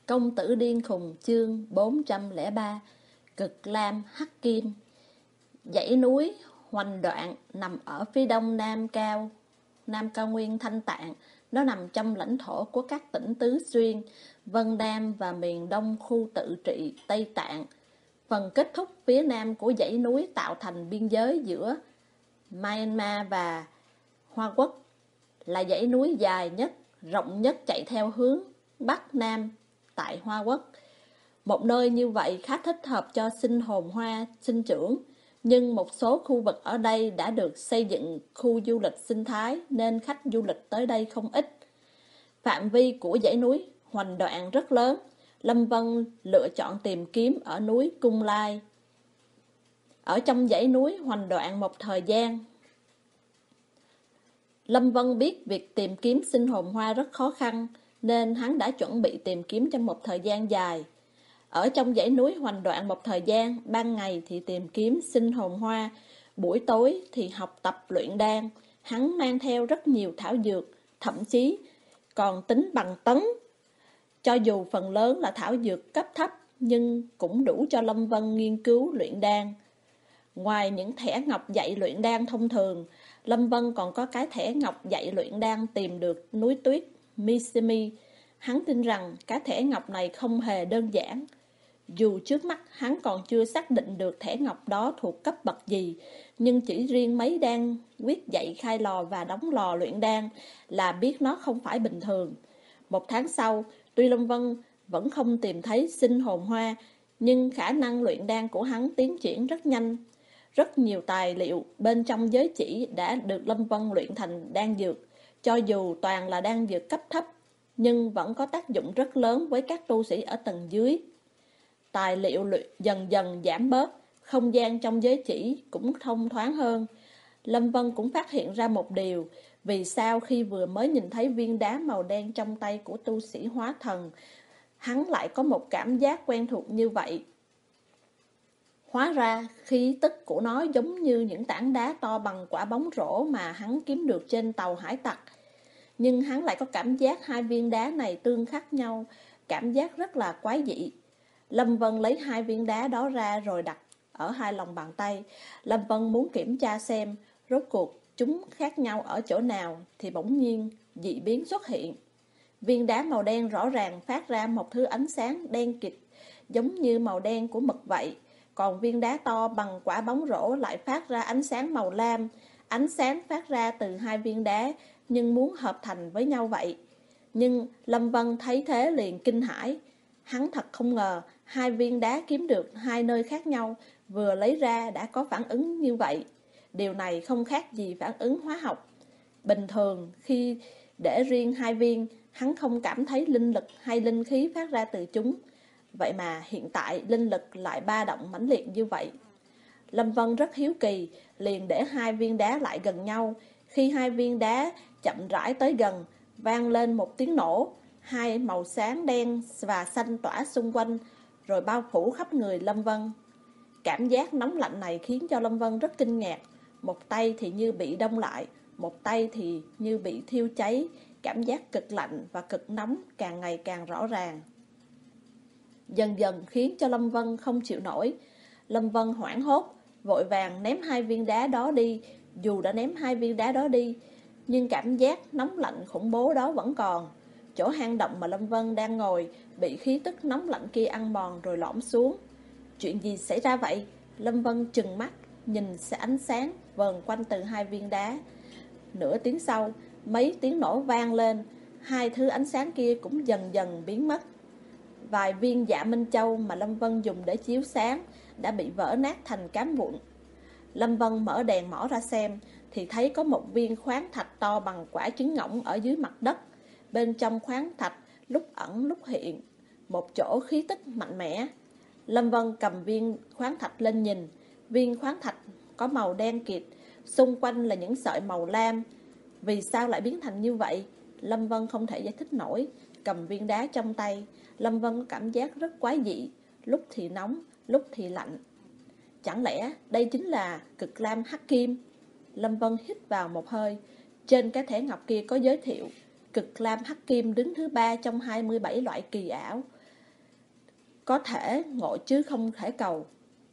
Công tử điên khùng chương 403. Cực lam hắc kim. Dãy núi Hoành Đoạn nằm ở phía đông Nam cao nguyên Thanh Tạng. Nó nằm trong lãnh thổ của các tỉnh Tứ Xuyên, Vân Nam và miền đông khu tự trị Tây Tạng. Phần kết thúc phía nam của dãy núi tạo thành biên giới giữa Myanmar và Hoa Quốc, là dãy núi dài nhất, rộng nhất chạy theo hướng Bắc Nam tại Hoa Quốc. Một nơi như vậy khá thích hợp cho sinh hồn hoa sinh trưởng, nhưng một số khu vực ở đây đã được xây dựng khu du lịch sinh thái nên khách du lịch tới đây không ít. Phạm vi của dãy núi Hoành Đoạn rất lớn. Lâm Vân lựa chọn tìm kiếm ở núi Cung Lai. Ở trong dãy núi Hoành Đoạn một thời gian, Lâm Vân biết việc tìm kiếm sinh hồn hoa rất khó khăn, nên hắn đã chuẩn bị tìm kiếm trong một thời gian dài. Ở trong dãy núi Hoành Đoạn một thời gian, ban ngày thì tìm kiếm sinh hồn hoa, buổi tối thì học tập luyện đan. Hắn mang theo rất nhiều thảo dược, thậm chí còn tính bằng tấn. Cho dù phần lớn là thảo dược cấp thấp, nhưng cũng đủ cho Lâm Vân nghiên cứu luyện đan. Ngoài những thẻ ngọc dạy luyện đan thông thường, Lâm Vân còn có cái thẻ ngọc dạy luyện đan tìm được núi tuyết Missimi. Hắn tin rằng cái thẻ ngọc này không hề đơn giản. Dù trước mắt hắn còn chưa xác định được thẻ ngọc đó thuộc cấp bậc gì, nhưng chỉ riêng mấy đan quyết dạy khai lò và đóng lò luyện đan là biết nó không phải bình thường. Một tháng sau, tuy Lâm Vân vẫn không tìm thấy sinh hồn hoa, nhưng khả năng luyện đan của hắn tiến triển rất nhanh. Rất nhiều tài liệu bên trong giới chỉ đã được Lâm Vân luyện thành đan dược. Cho dù toàn là đan dược cấp thấp, nhưng vẫn có tác dụng rất lớn với các tu sĩ ở tầng dưới. Tài liệu dần dần giảm bớt, không gian trong giới chỉ cũng thông thoáng hơn. Lâm Vân cũng phát hiện ra một điều, vì sao khi vừa mới nhìn thấy viên đá màu đen trong tay của tu sĩ hóa thần, hắn lại có một cảm giác quen thuộc như vậy. Hóa ra khí tức của nó giống như những tảng đá to bằng quả bóng rổ mà hắn kiếm được trên tàu hải tặc. Nhưng hắn lại có cảm giác hai viên đá này tương khắc nhau, cảm giác rất là quái dị. Lâm Vân lấy hai viên đá đó ra rồi đặt ở hai lòng bàn tay. Lâm Vân muốn kiểm tra xem rốt cuộc chúng khác nhau ở chỗ nào, thì bỗng nhiên dị biến xuất hiện. Viên đá màu đen rõ ràng phát ra một thứ ánh sáng đen kịt, giống như màu đen của mực vậy. Còn viên đá to bằng quả bóng rổ lại phát ra ánh sáng màu lam. Ánh sáng phát ra từ hai viên đá nhưng muốn hợp thành với nhau vậy. Nhưng Lâm Vân thấy thế liền kinh hãi. Hắn thật không ngờ hai viên đá kiếm được hai nơi khác nhau, vừa lấy ra đã có phản ứng như vậy. Điều này không khác gì phản ứng hóa học. Bình thường khi để riêng hai viên, hắn không cảm thấy linh lực hay linh khí phát ra từ chúng. Vậy mà hiện tại linh lực lại ba động mãnh liệt như vậy. Lâm Vân rất hiếu kỳ, liền để hai viên đá lại gần nhau. Khi hai viên đá chậm rãi tới gần, vang lên một tiếng nổ. Hai màu sáng đen và xanh tỏa xung quanh, rồi bao phủ khắp người Lâm Vân. Cảm giác nóng lạnh này khiến cho Lâm Vân rất kinh ngạc. Một tay thì như bị đông lại, một tay thì như bị thiêu cháy. Cảm giác cực lạnh và cực nóng càng ngày càng rõ ràng, dần dần khiến cho Lâm Vân không chịu nổi. Lâm Vân hoảng hốt, vội vàng ném hai viên đá đó đi. Dù đã ném hai viên đá đó đi, nhưng cảm giác nóng lạnh khủng bố đó vẫn còn. Chỗ hang động mà Lâm Vân đang ngồi bị khí tức nóng lạnh kia ăn mòn rồi lõm xuống. Chuyện gì xảy ra vậy? Lâm Vân trừng mắt, nhìn sẽ ánh sáng vờn quanh từ hai viên đá. Nửa tiếng sau, mấy tiếng nổ vang lên. Hai thứ ánh sáng kia cũng dần dần biến mất. Vài viên dạ minh châu mà Lâm Vân dùng để chiếu sáng đã bị vỡ nát thành cám vụn. Lâm Vân mở đèn mỏ ra xem, thì thấy có một viên khoáng thạch to bằng quả trứng ngỗng ở dưới mặt đất. Bên trong khoáng thạch lúc ẩn lúc hiện, một chỗ khí tức mạnh mẽ. Lâm Vân cầm viên khoáng thạch lên nhìn. Viên khoáng thạch có màu đen kịt, xung quanh là những sợi màu lam. Vì sao lại biến thành như vậy? Lâm Vân không thể giải thích nổi. Cầm viên đá trong tay, Lâm Vân có cảm giác rất quái dị, lúc thì nóng, lúc thì lạnh. Chẳng lẽ đây chính là cực lam hắc kim? Lâm Vân hít vào một hơi. Trên cái thẻ ngọc kia có giới thiệu cực lam hắc kim đứng thứ 3 trong 27 loại kỳ ảo. có thể ngộ chứ không thể cầu.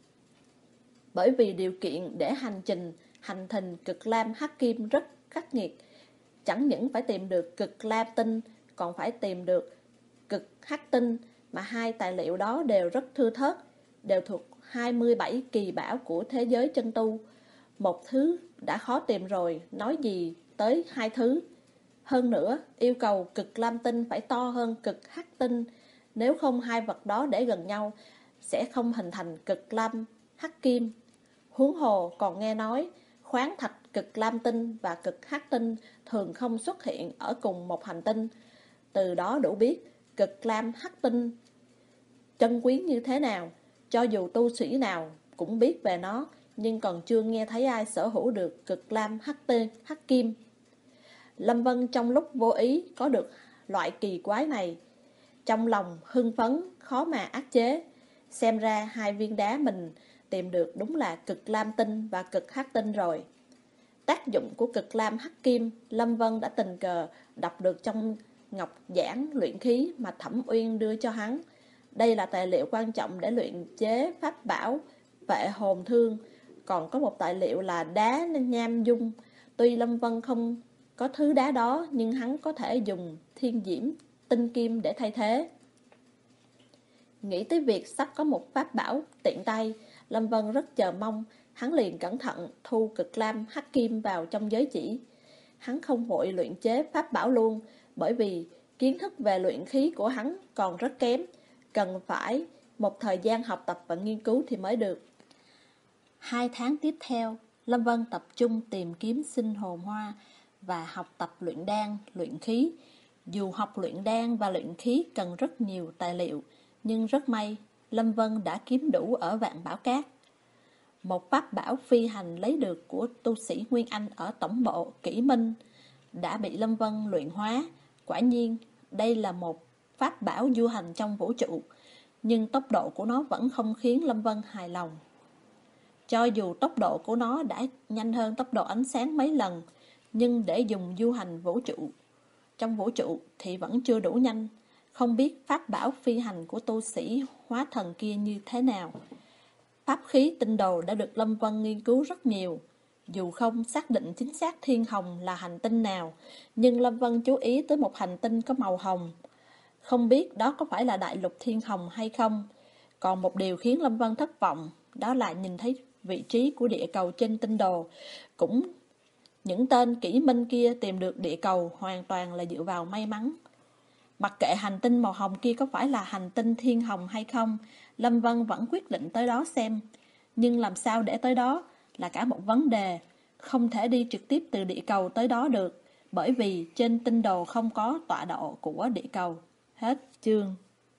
Bởi vì điều kiện để hành trình cực lam hắc kim rất khắc nghiệt. Chẳng những phải tìm được cực lam tinh, còn phải tìm được cực hắc tinh, mà hai tài liệu đó đều rất thưa thớt, đều thuộc 27 kỳ bảo của thế giới chân tu. Một thứ đã khó tìm rồi, nói gì tới hai thứ. Hơn nữa, yêu cầu cực lam tinh phải to hơn cực hắc tinh, nếu không hai vật đó để gần nhau sẽ không hình thành cực lam hắc kim. Huống hồ còn nghe nói khoáng thạch cực lam tinh và cực hắc tinh thường không xuất hiện ở cùng một hành tinh. Từ đó đủ biết cực lam hắc tinh chân quý như thế nào. Cho dù tu sĩ nào cũng biết về nó, nhưng còn chưa nghe thấy ai sở hữu được cực lam hắc kim. Lâm Vân trong lúc vô ý có được loại kỳ quái này, trong lòng hưng phấn khó mà áp chế. Xem ra hai viên đá mình tìm được đúng là cực lam tinh và cực hắc tinh rồi. Tác dụng của cực lam hắc kim, Lâm Vân đã tình cờ đọc được trong ngọc giảng luyện khí mà Thẩm Uyên đưa cho hắn. Đây là tài liệu quan trọng để luyện chế pháp bảo vệ hồn thương. Còn có một tài liệu là đá nham dung. Tuy Lâm Vân không có thứ đá đó, nhưng hắn có thể dùng thiên diễm tinh kim để thay thế. Nghĩ tới việc sắp có một pháp bảo tiện tay, Lâm Vân rất chờ mong. Hắn liền cẩn thận thu cực lam hắc kim vào trong giới chỉ. Hắn không vội luyện chế pháp bảo luôn, bởi vì kiến thức về luyện khí của hắn còn rất kém, cần phải một thời gian học tập và nghiên cứu thì mới được. 2 tháng tiếp theo, Lâm Vân tập trung tìm kiếm sinh hồn hoa và học tập luyện đan, luyện khí. Dù học luyện đan và luyện khí cần rất nhiều tài liệu, nhưng rất may, Lâm Vân đã kiếm đủ ở Vạn Bảo Cát. Một pháp bảo phi hành lấy được của tu sĩ Nguyên Anh ở tổng bộ Kỷ Minh đã bị Lâm Vân luyện hóa. Quả nhiên, đây là một pháp bảo du hành trong vũ trụ, nhưng tốc độ của nó vẫn không khiến Lâm Vân hài lòng. Cho dù tốc độ của nó đã nhanh hơn tốc độ ánh sáng mấy lần, nhưng để dùng du hành trong vũ trụ thì vẫn chưa đủ nhanh. Không biết pháp bảo phi hành của tu sĩ hóa thần kia như thế nào. Pháp khí tinh đồ đã được Lâm Vân nghiên cứu rất nhiều. Dù không xác định chính xác Thiên Hồng là hành tinh nào, nhưng Lâm Vân chú ý tới một hành tinh có màu hồng. Không biết đó có phải là đại lục Thiên Hồng hay không. Còn một điều khiến Lâm Vân thất vọng, đó là nhìn thấy vị trí của địa cầu trên tinh đồ. Cũng những tên Kỷ Minh kia tìm được địa cầu hoàn toàn là dựa vào may mắn. Mặc kệ hành tinh màu hồng kia có phải là hành tinh Thiên Hồng hay không, Lâm Vân vẫn quyết định tới đó xem. Nhưng làm sao để tới đó là cả một vấn đề. Không thể đi trực tiếp từ địa cầu tới đó được, bởi vì trên tinh đồ không có tọa độ của địa cầu. Hết chương.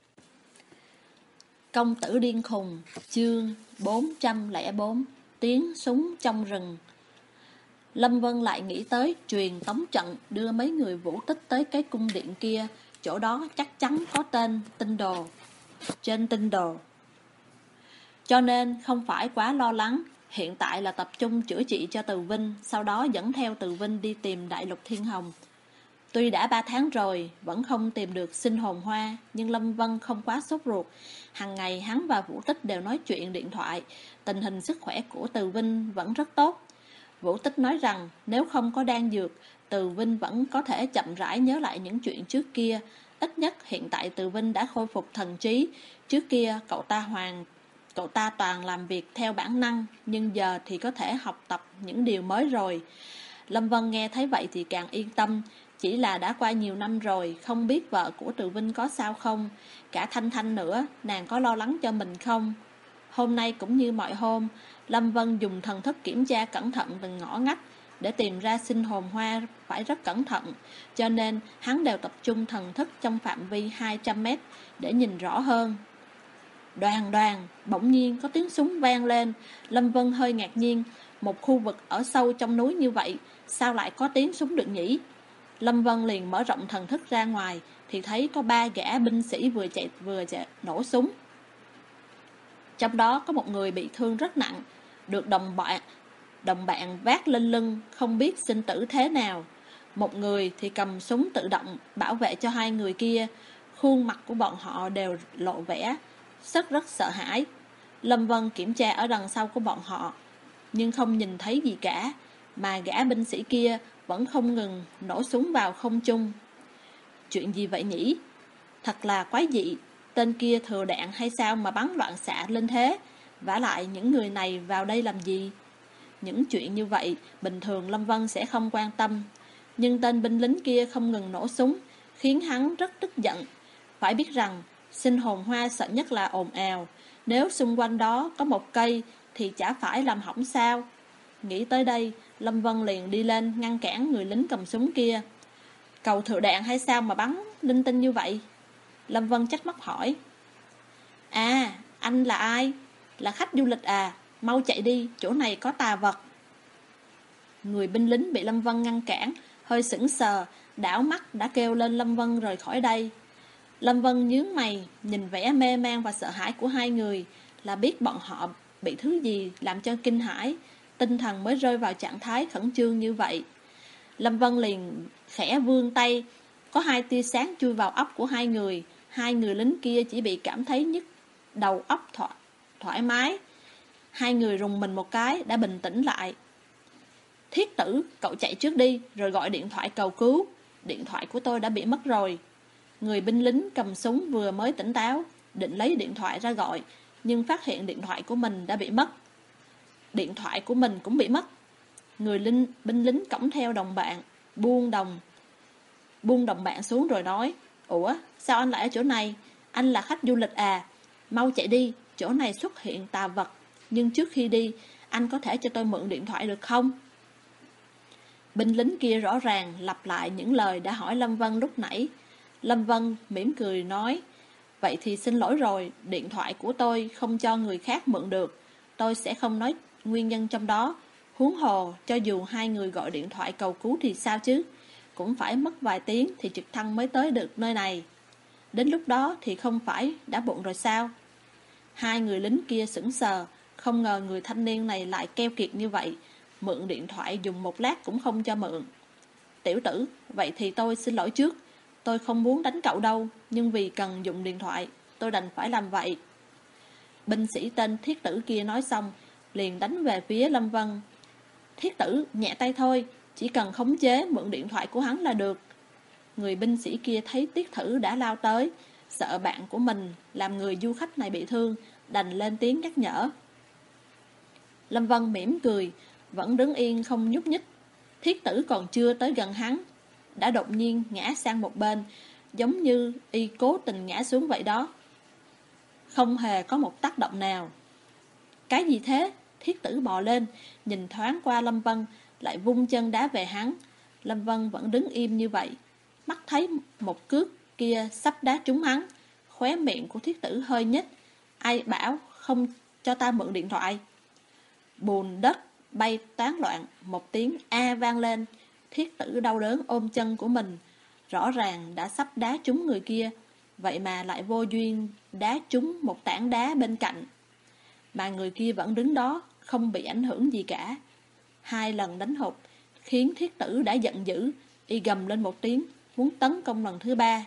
Công tử điên khùng, chương 404, tiếng súng trong rừng. Lâm Vân lại nghĩ tới truyền tống trận đưa mấy người Vũ Tích tới cái cung điện kia, chỗ đó chắc chắn có tên tinh đồ. Trên tinh đồ. Cho nên không phải quá lo lắng, hiện tại là tập trung chữa trị cho Từ Vinh, sau đó dẫn theo Từ Vinh đi tìm đại lục Thiên Hồng. Tuy đã 3 tháng rồi, vẫn không tìm được sinh hồn hoa, nhưng Lâm Vân không quá sốt ruột. Hằng ngày hắn và Vũ Tích đều nói chuyện điện thoại, tình hình sức khỏe của Từ Vinh vẫn rất tốt. Vũ Tích nói rằng nếu không có đan dược, Từ Vinh vẫn có thể chậm rãi nhớ lại những chuyện trước kia. Ít nhất hiện tại Từ Vinh đã khôi phục thần trí. Trước kia cậu ta toàn làm việc theo bản năng, nhưng giờ thì có thể học tập những điều mới rồi. Lâm Vân nghe thấy vậy thì càng yên tâm. Chỉ là đã qua nhiều năm rồi, không biết vợ của Từ Vinh có sao không. Cả Thanh Thanh nữa, nàng có lo lắng cho mình không? Hôm nay cũng như mọi hôm, Lâm Vân dùng thần thức kiểm tra cẩn thận từng ngõ ngách. Để tìm ra sinh hồn hoa phải rất cẩn thận, cho nên hắn đều tập trung thần thức trong phạm vi 200 mét để nhìn rõ hơn. Đoàn đoàn, bỗng nhiên có tiếng súng vang lên. Lâm Vân hơi ngạc nhiên, một khu vực ở sâu trong núi như vậy, sao lại có tiếng súng được nhỉ? Lâm Vân liền mở rộng thần thức ra ngoài, thì thấy có 3 gã binh sĩ vừa chạy nổ súng. Trong đó có một người bị thương rất nặng, được đồng bạn vác lên lưng, không biết sinh tử thế nào. Một người thì cầm súng tự động bảo vệ cho 2 người kia. Khuôn mặt của bọn họ đều lộ vẻ rất sợ hãi. Lâm Vân kiểm tra ở đằng sau của bọn họ, nhưng không nhìn thấy gì cả, mà gã binh sĩ kia vẫn không ngừng nổ súng vào không trung. Chuyện gì vậy nhỉ? Thật là quái dị, tên kia thừa đạn hay sao mà bắn loạn xạ lên thế? Vả lại những người này vào đây làm gì? Những chuyện như vậy bình thường Lâm Vân sẽ không quan tâm, nhưng tên binh lính kia không ngừng nổ súng, khiến hắn rất tức giận. Phải biết rằng sinh hồn hoa sợ nhất là ồn ào, nếu xung quanh đó có một cây thì chả phải làm hỏng sao. Nghĩ tới đây, Lâm Vân liền đi lên ngăn cản người lính cầm súng kia. Cậu thừa đạn hay sao mà bắn linh tinh như vậy? Lâm Vân trách móc hỏi. À, anh là ai? Là khách du lịch à? Mau chạy đi, chỗ này có tà vật. Người binh lính bị Lâm Vân ngăn cản, hơi sững sờ, đảo mắt đã kêu lên Lâm Vân rời khỏi đây. Lâm Vân nhướng mày, nhìn vẻ mê man và sợ hãi của hai người, là biết bọn họ bị thứ gì làm cho kinh hãi, tinh thần mới rơi vào trạng thái khẩn trương như vậy. Lâm Vân liền khẽ vươn tay, có hai tia sáng chui vào óc của hai người lính kia chỉ bị cảm thấy nhức đầu óc thoải mái. Hai người rùng mình một cái đã bình tĩnh lại. Thiết Tử, cậu chạy trước đi, rồi gọi điện thoại cầu cứu. Điện thoại của tôi đã bị mất rồi. Người binh lính cầm súng vừa mới tỉnh táo, định lấy điện thoại ra gọi, nhưng phát hiện điện thoại của mình đã bị mất. Điện thoại của mình cũng bị mất. Người binh lính cõng theo đồng bạn, buông đồng bạn xuống rồi nói. Ủa, sao anh lại ở chỗ này? Anh là khách du lịch à? Mau chạy đi, chỗ này xuất hiện tà vật. Nhưng trước khi đi, anh có thể cho tôi mượn điện thoại được không? Binh lính kia rõ ràng lặp lại những lời đã hỏi Lâm Vân lúc nãy. Lâm Vân mỉm cười nói. Vậy thì xin lỗi rồi, điện thoại của tôi không cho người khác mượn được. Tôi sẽ không nói nguyên nhân trong đó. Huống hồ, cho dù hai người gọi điện thoại cầu cứu thì sao chứ? Cũng phải mất vài tiếng thì trực thăng mới tới được nơi này. Đến lúc đó thì không phải đã muộn rồi sao? Hai người lính kia sững sờ, không ngờ người thanh niên này lại keo kiệt như vậy. Mượn điện thoại dùng một lát cũng không cho mượn. Tiểu tử, vậy thì tôi xin lỗi trước. Tôi không muốn đánh cậu đâu, nhưng vì cần dùng điện thoại, tôi đành phải làm vậy. Binh sĩ tên Thiết Tử kia nói xong, liền đánh về phía Lâm Vân. Thiết Tử, nhẹ tay thôi, chỉ cần khống chế mượn điện thoại của hắn là được. Người binh sĩ kia thấy Thiết Tử đã lao tới, sợ bạn của mình làm người du khách này bị thương, đành lên tiếng nhắc nhở. Lâm Vân mỉm cười, vẫn đứng yên không nhúc nhích. Thiết Tử còn chưa tới gần hắn, đã đột nhiên ngã sang một bên, giống như y cố tình ngã xuống vậy đó. Không hề có một tác động nào. Cái gì thế? Thiết Tử bò lên, nhìn thoáng qua Lâm Vân, lại vung chân đá về hắn. Lâm Vân vẫn đứng im như vậy, mắt thấy một cước kia sắp đá trúng hắn. Khóe miệng của Thiết Tử hơi nhếch. Ai bảo không cho ta mượn điện thoại? Bùn đất bay tán loạn, một tiếng a vang lên. Thiết Tử đau đớn ôm chân của mình, rõ ràng đã sắp đá trúng người kia, vậy mà lại vô duyên đá trúng một tảng đá bên cạnh. Mà người kia vẫn đứng đó, không bị ảnh hưởng gì cả. Hai lần đánh hụt khiến Thiết Tử đã giận dữ, y gầm lên một tiếng, muốn tấn công lần thứ ba.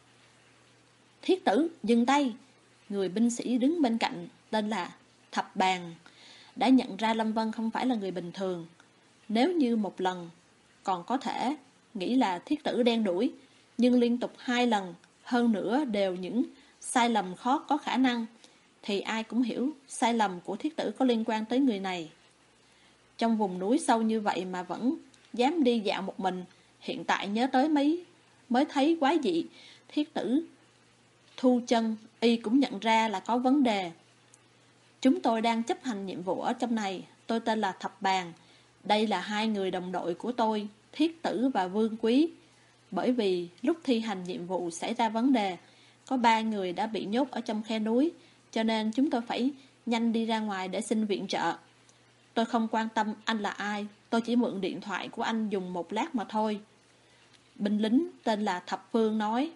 Thiết Tử, dừng tay! Người binh sĩ đứng bên cạnh, tên là Thập Bàn, đã nhận ra Lâm Vân không phải là người bình thường. Nếu như một lần còn có thể nghĩ là Thiết Tử đen đuổi, nhưng liên tục hai lần, hơn nữa đều những sai lầm khó có khả năng, thì ai cũng hiểu sai lầm của Thiết Tử có liên quan tới người này. Trong vùng núi sâu như vậy mà vẫn dám đi dạo một mình, hiện tại nhớ tới mới thấy quái dị. Thiết Tử thu chân, y cũng nhận ra là có vấn đề. Chúng tôi đang chấp hành nhiệm vụ ở trong này, tôi tên là Thập Bàn. Đây là hai người đồng đội của tôi, Thiết Tử và Vương Quý. Bởi vì lúc thi hành nhiệm vụ xảy ra vấn đề, có 3 người đã bị nhốt ở trong khe núi, cho nên chúng tôi phải nhanh đi ra ngoài để xin viện trợ. Tôi không quan tâm anh là ai, tôi chỉ mượn điện thoại của anh dùng một lát mà thôi. Binh lính tên là Thập Phương nói.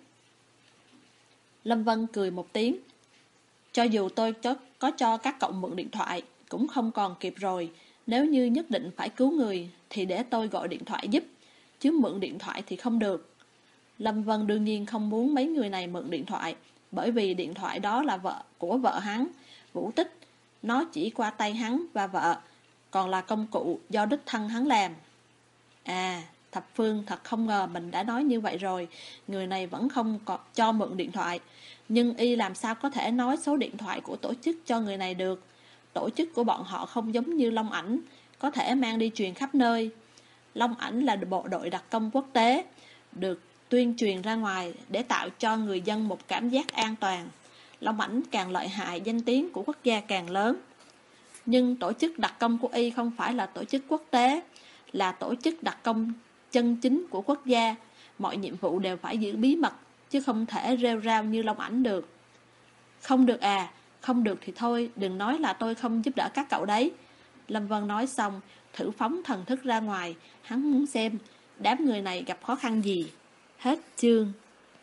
Lâm Vân cười một tiếng. Cho dù tôi có cho các cậu mượn điện thoại, cũng không còn kịp rồi. Nếu như nhất định phải cứu người, thì để tôi gọi điện thoại giúp, chứ mượn điện thoại thì không được. Lâm Vân đương nhiên không muốn mấy người này mượn điện thoại. bởi vì điện thoại đó là của vợ hắn, Vũ Tích. Nó chỉ qua tay hắn và vợ, còn là công cụ do đích thân hắn làm. À, Thập Phương thật không ngờ mình đã nói như vậy rồi, người này vẫn không có cho mượn điện thoại. Nhưng y làm sao có thể nói số điện thoại của tổ chức cho người này được? Tổ chức của bọn họ không giống như Long Ảnh, có thể mang đi truyền khắp nơi. Long Ảnh là bộ đội đặc công quốc tế, được tuyên truyền ra ngoài để tạo cho người dân một cảm giác an toàn. Long Ảnh càng lợi hại, danh tiếng của quốc gia càng lớn. Nhưng tổ chức đặc công của y không phải là tổ chức quốc tế, là tổ chức đặc công chân chính của quốc gia. Mọi nhiệm vụ đều phải giữ bí mật, chứ không thể rêu rao như Long Ảnh được. Không được à, không được thì thôi, đừng nói là tôi không giúp đỡ các cậu đấy. Lâm Vân nói xong, thử phóng thần thức ra ngoài, hắn muốn xem đám người này gặp khó khăn gì. Hết chương.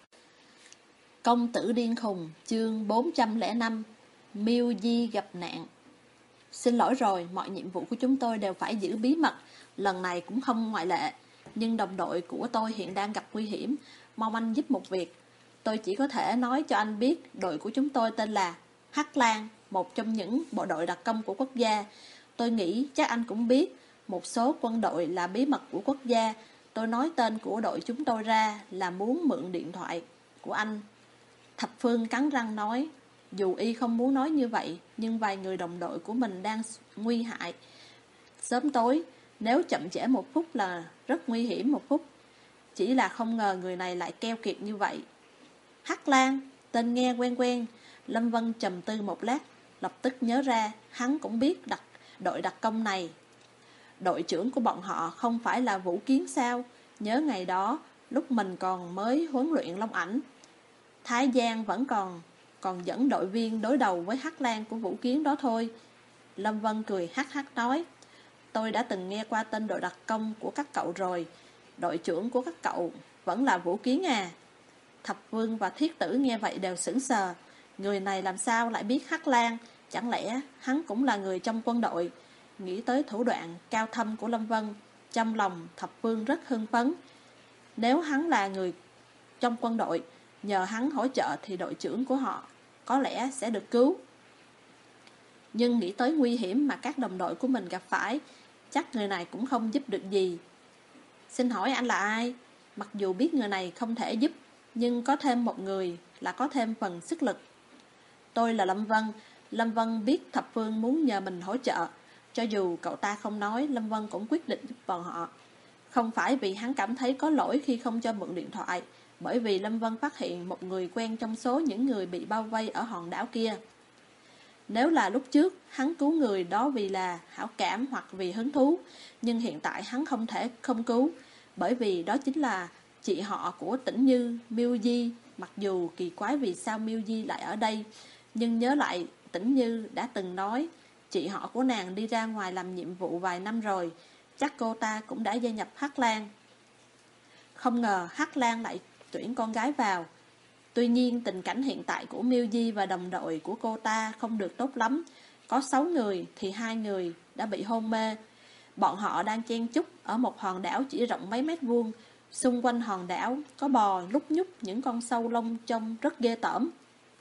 Công tử điên khùng, chương 405. Miêu Di gặp nạn. Xin lỗi rồi, mọi nhiệm vụ của chúng tôi đều phải giữ bí mật, lần này cũng không ngoại lệ. Nhưng đồng đội của tôi hiện đang gặp nguy hiểm, mong anh giúp một việc. Tôi chỉ có thể nói cho anh biết đội của chúng tôi tên là Hắc Lang, một trong những bộ đội đặc công của quốc gia. Tôi nghĩ chắc anh cũng biết, một số quân đội là bí mật của quốc gia. Tôi nói tên của đội chúng tôi ra là muốn mượn điện thoại của anh. Thập Phương cắn răng nói, dù y không muốn nói như vậy, nhưng vài người đồng đội của mình đang nguy hại. Sớm tối, nếu chậm trễ một phút là rất nguy hiểm một phút. Chỉ là không ngờ người này lại keo kiệt như vậy. Hắc Lang, tên nghe quen quen. Lâm Vân trầm tư một lát, lập tức nhớ ra hắn cũng biết đội đặc công này. Đội trưởng của bọn họ không phải là Vũ Kiến sao? Nhớ ngày đó, lúc mình còn mới huấn luyện Long Ảnh, Thái Giang vẫn còn dẫn đội viên đối đầu với Hắc Lang của Vũ Kiến đó thôi. Lâm Vân cười hắc hắc nói, tôi đã từng nghe qua tên đội đặc công của các cậu rồi. Đội trưởng của các cậu vẫn là Vũ Kiến à? Thập Vương và Thiết Tử nghe vậy đều sững sờ. Người này làm sao lại biết Hắc Lang? Chẳng lẽ hắn cũng là người trong quân đội? Nghĩ tới thủ đoạn cao thâm của Lâm Vân, trong lòng Thập Vương rất hưng phấn. Nếu hắn là người trong quân đội, nhờ hắn hỗ trợ thì đội trưởng của họ có lẽ sẽ được cứu. Nhưng nghĩ tới nguy hiểm mà các đồng đội của mình gặp phải, chắc người này cũng không giúp được gì. Xin hỏi anh là ai? Mặc dù biết người này không thể giúp, nhưng có thêm một người là có thêm phần sức lực. Tôi là Lâm Vân. Lâm Vân biết Thập Phương muốn nhờ mình hỗ trợ. Cho dù cậu ta không nói, Lâm Vân cũng quyết định giúp bọn họ. Không phải vì hắn cảm thấy có lỗi khi không cho mượn điện thoại, bởi vì Lâm Vân phát hiện một người quen trong số những người bị bao vây ở hòn đảo kia. Nếu là lúc trước, hắn cứu người đó vì là hảo cảm hoặc vì hứng thú, nhưng hiện tại hắn không thể không cứu, bởi vì đó chính là chị họ của Tĩnh Như, Miêu Di. Mặc dù kỳ quái vì sao Miêu Di lại ở đây, nhưng nhớ lại Tĩnh Như đã từng nói chị họ của nàng đi ra ngoài làm nhiệm vụ vài năm rồi, chắc cô ta cũng đã gia nhập Hắc Lang. Không ngờ Hắc Lang lại tuyển con gái vào. Tuy nhiên tình cảnh hiện tại của Miêu Di và đồng đội của cô ta không được tốt lắm. Có 6 người thì 2 người đã bị hôn mê. Bọn họ đang chen chúc ở một hòn đảo chỉ rộng mấy mét vuông. Xung quanh hòn đảo có bò lúc nhúc những con sâu lông trông rất ghê tởm.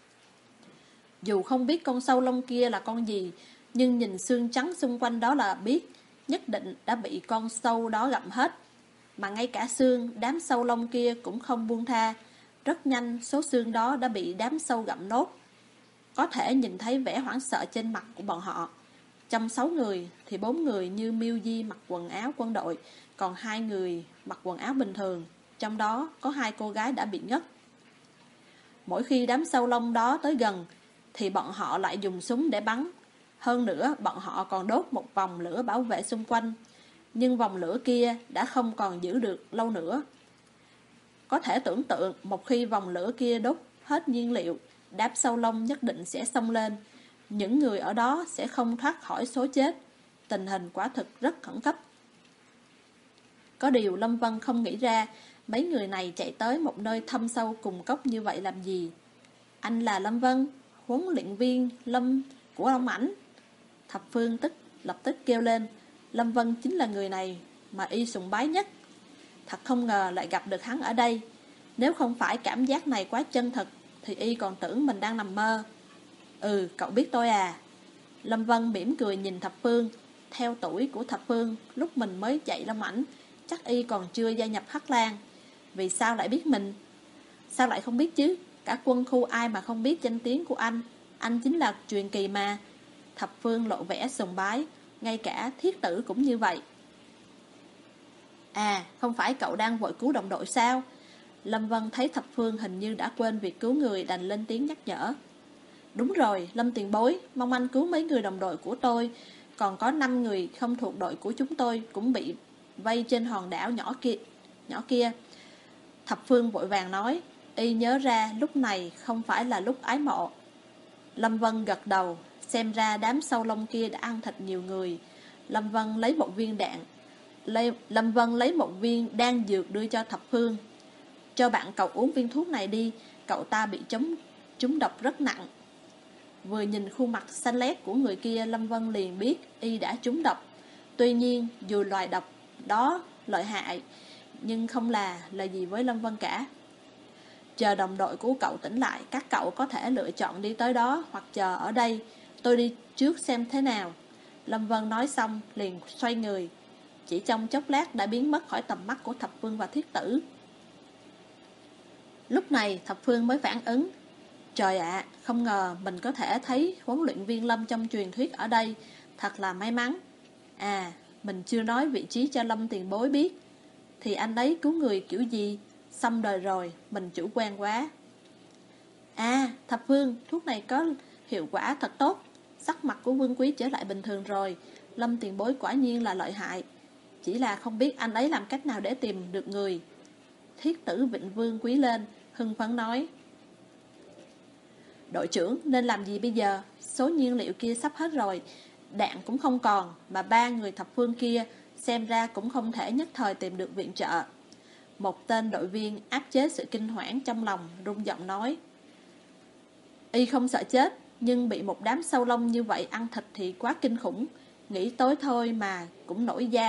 Dù không biết con sâu lông kia là con gì, nhưng nhìn xương trắng xung quanh đó là biết nhất định đã bị con sâu đó gặm hết. Mà ngay cả xương, đám sâu lông kia cũng không buông tha. Rất nhanh số xương đó đã bị đám sâu gặm nốt. Có thể nhìn thấy vẻ hoảng sợ trên mặt của bọn họ. Trong 6 người thì 4 người như Miêu Di mặc quần áo quân đội, còn 2 người mặc quần áo bình thường. Trong đó có 2 cô gái đã bị ngất. Mỗi khi đám sâu lông đó tới gần thì bọn họ lại dùng súng để bắn. Hơn nữa bọn họ còn đốt một vòng lửa bảo vệ xung quanh. Nhưng vòng lửa kia đã không còn giữ được lâu nữa. Có thể tưởng tượng một khi vòng lửa kia đốt hết nhiên liệu, đám sâu lông nhất định sẽ xông lên. Những người ở đó sẽ không thoát khỏi số chết. Tình hình quả thực rất khẩn cấp. Có điều Lâm Vân không nghĩ ra mấy người này chạy tới một nơi thâm sâu cùng cốc như vậy làm gì. Anh là Lâm Vân, huấn luyện viên Lâm của Long Ảnh. Thập Phương lập tức kêu lên, Lâm Vân chính là người này mà y sùng bái nhất. Thật không ngờ lại gặp được hắn ở đây. Nếu không phải cảm giác này quá chân thật thì y còn tưởng mình đang nằm mơ. Ừ, cậu biết tôi à? Lâm Vân mỉm cười nhìn Thập Phương. Theo tuổi của Thập Phương, lúc mình mới chạy Long Ảnh, chắc y còn chưa gia nhập Hắc Lang. Vì sao lại biết mình? Sao lại không biết chứ? Cả quân khu ai mà không biết danh tiếng của anh? Anh chính là truyền kỳ mà. Thập Phương lộ vẻ sùng bái. Ngay cả Thiết Tử cũng như vậy. À, không phải cậu đang vội cứu đồng đội sao? Lâm Vân thấy Thập Phương hình như đã quên việc cứu người, đành lên tiếng nhắc nhở. Đúng rồi, Lâm tiền bối, mong anh cứu mấy người đồng đội của tôi. Còn có 5 người không thuộc đội của chúng tôi cũng bị vây trên hòn đảo nhỏ kia. Thập Phương vội vàng nói. Y nhớ ra lúc này không phải là lúc ái mộ. Lâm Vân gật đầu. Xem ra đám sâu lông kia đã ăn thịt nhiều người. Lâm Vân lấy một viên đan dược đưa cho Thập Phương. Cho bạn cậu uống viên thuốc này đi. Cậu ta bị trúng độc rất nặng. Vừa nhìn khuôn mặt xanh lét của người kia, Lâm Vân liền biết y đã trúng độc. Tuy nhiên dù loài độc đó lợi hại, nhưng không là gì với Lâm Vân cả. Chờ đồng đội của cậu tỉnh lại, các cậu có thể lựa chọn đi tới đó hoặc chờ ở đây. Tôi đi trước xem thế nào. Lâm Vân nói xong liền xoay người. Chỉ trong chốc lát đã biến mất khỏi tầm mắt của Thập Phương và Thiết Tử. Lúc này Thập Phương mới phản ứng. Trời ạ, không ngờ mình có thể thấy huấn luyện viên Lâm trong truyền thuyết ở đây. Thật là may mắn. À, mình chưa nói vị trí cho Lâm tiền bối biết. Thì anh ấy cứu người kiểu gì? Xong đời rồi, mình chủ quan quá. À, Thập Phương, thuốc này có hiệu quả thật tốt. Sắc mặt của Vương Quý trở lại bình thường rồi. Lâm tiền bối quả nhiên là lợi hại. Chỉ là không biết anh ấy làm cách nào để tìm được người. Thiết Tử vịnh Vương Quý lên, hưng phấn nói. Đội trưởng nên làm gì bây giờ? Số nhiên liệu kia sắp hết rồi, đạn cũng không còn, mà 3 người Thập Phương kia xem ra cũng không thể nhất thời tìm được viện trợ. Một tên đội viên áp chế sự kinh hoảng trong lòng, run giọng nói. Y không sợ chết, nhưng bị một đám sâu lông như vậy ăn thịt thì quá kinh khủng. Nghĩ tới thôi mà cũng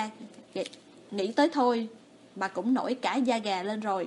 nổi cả da gà lên rồi.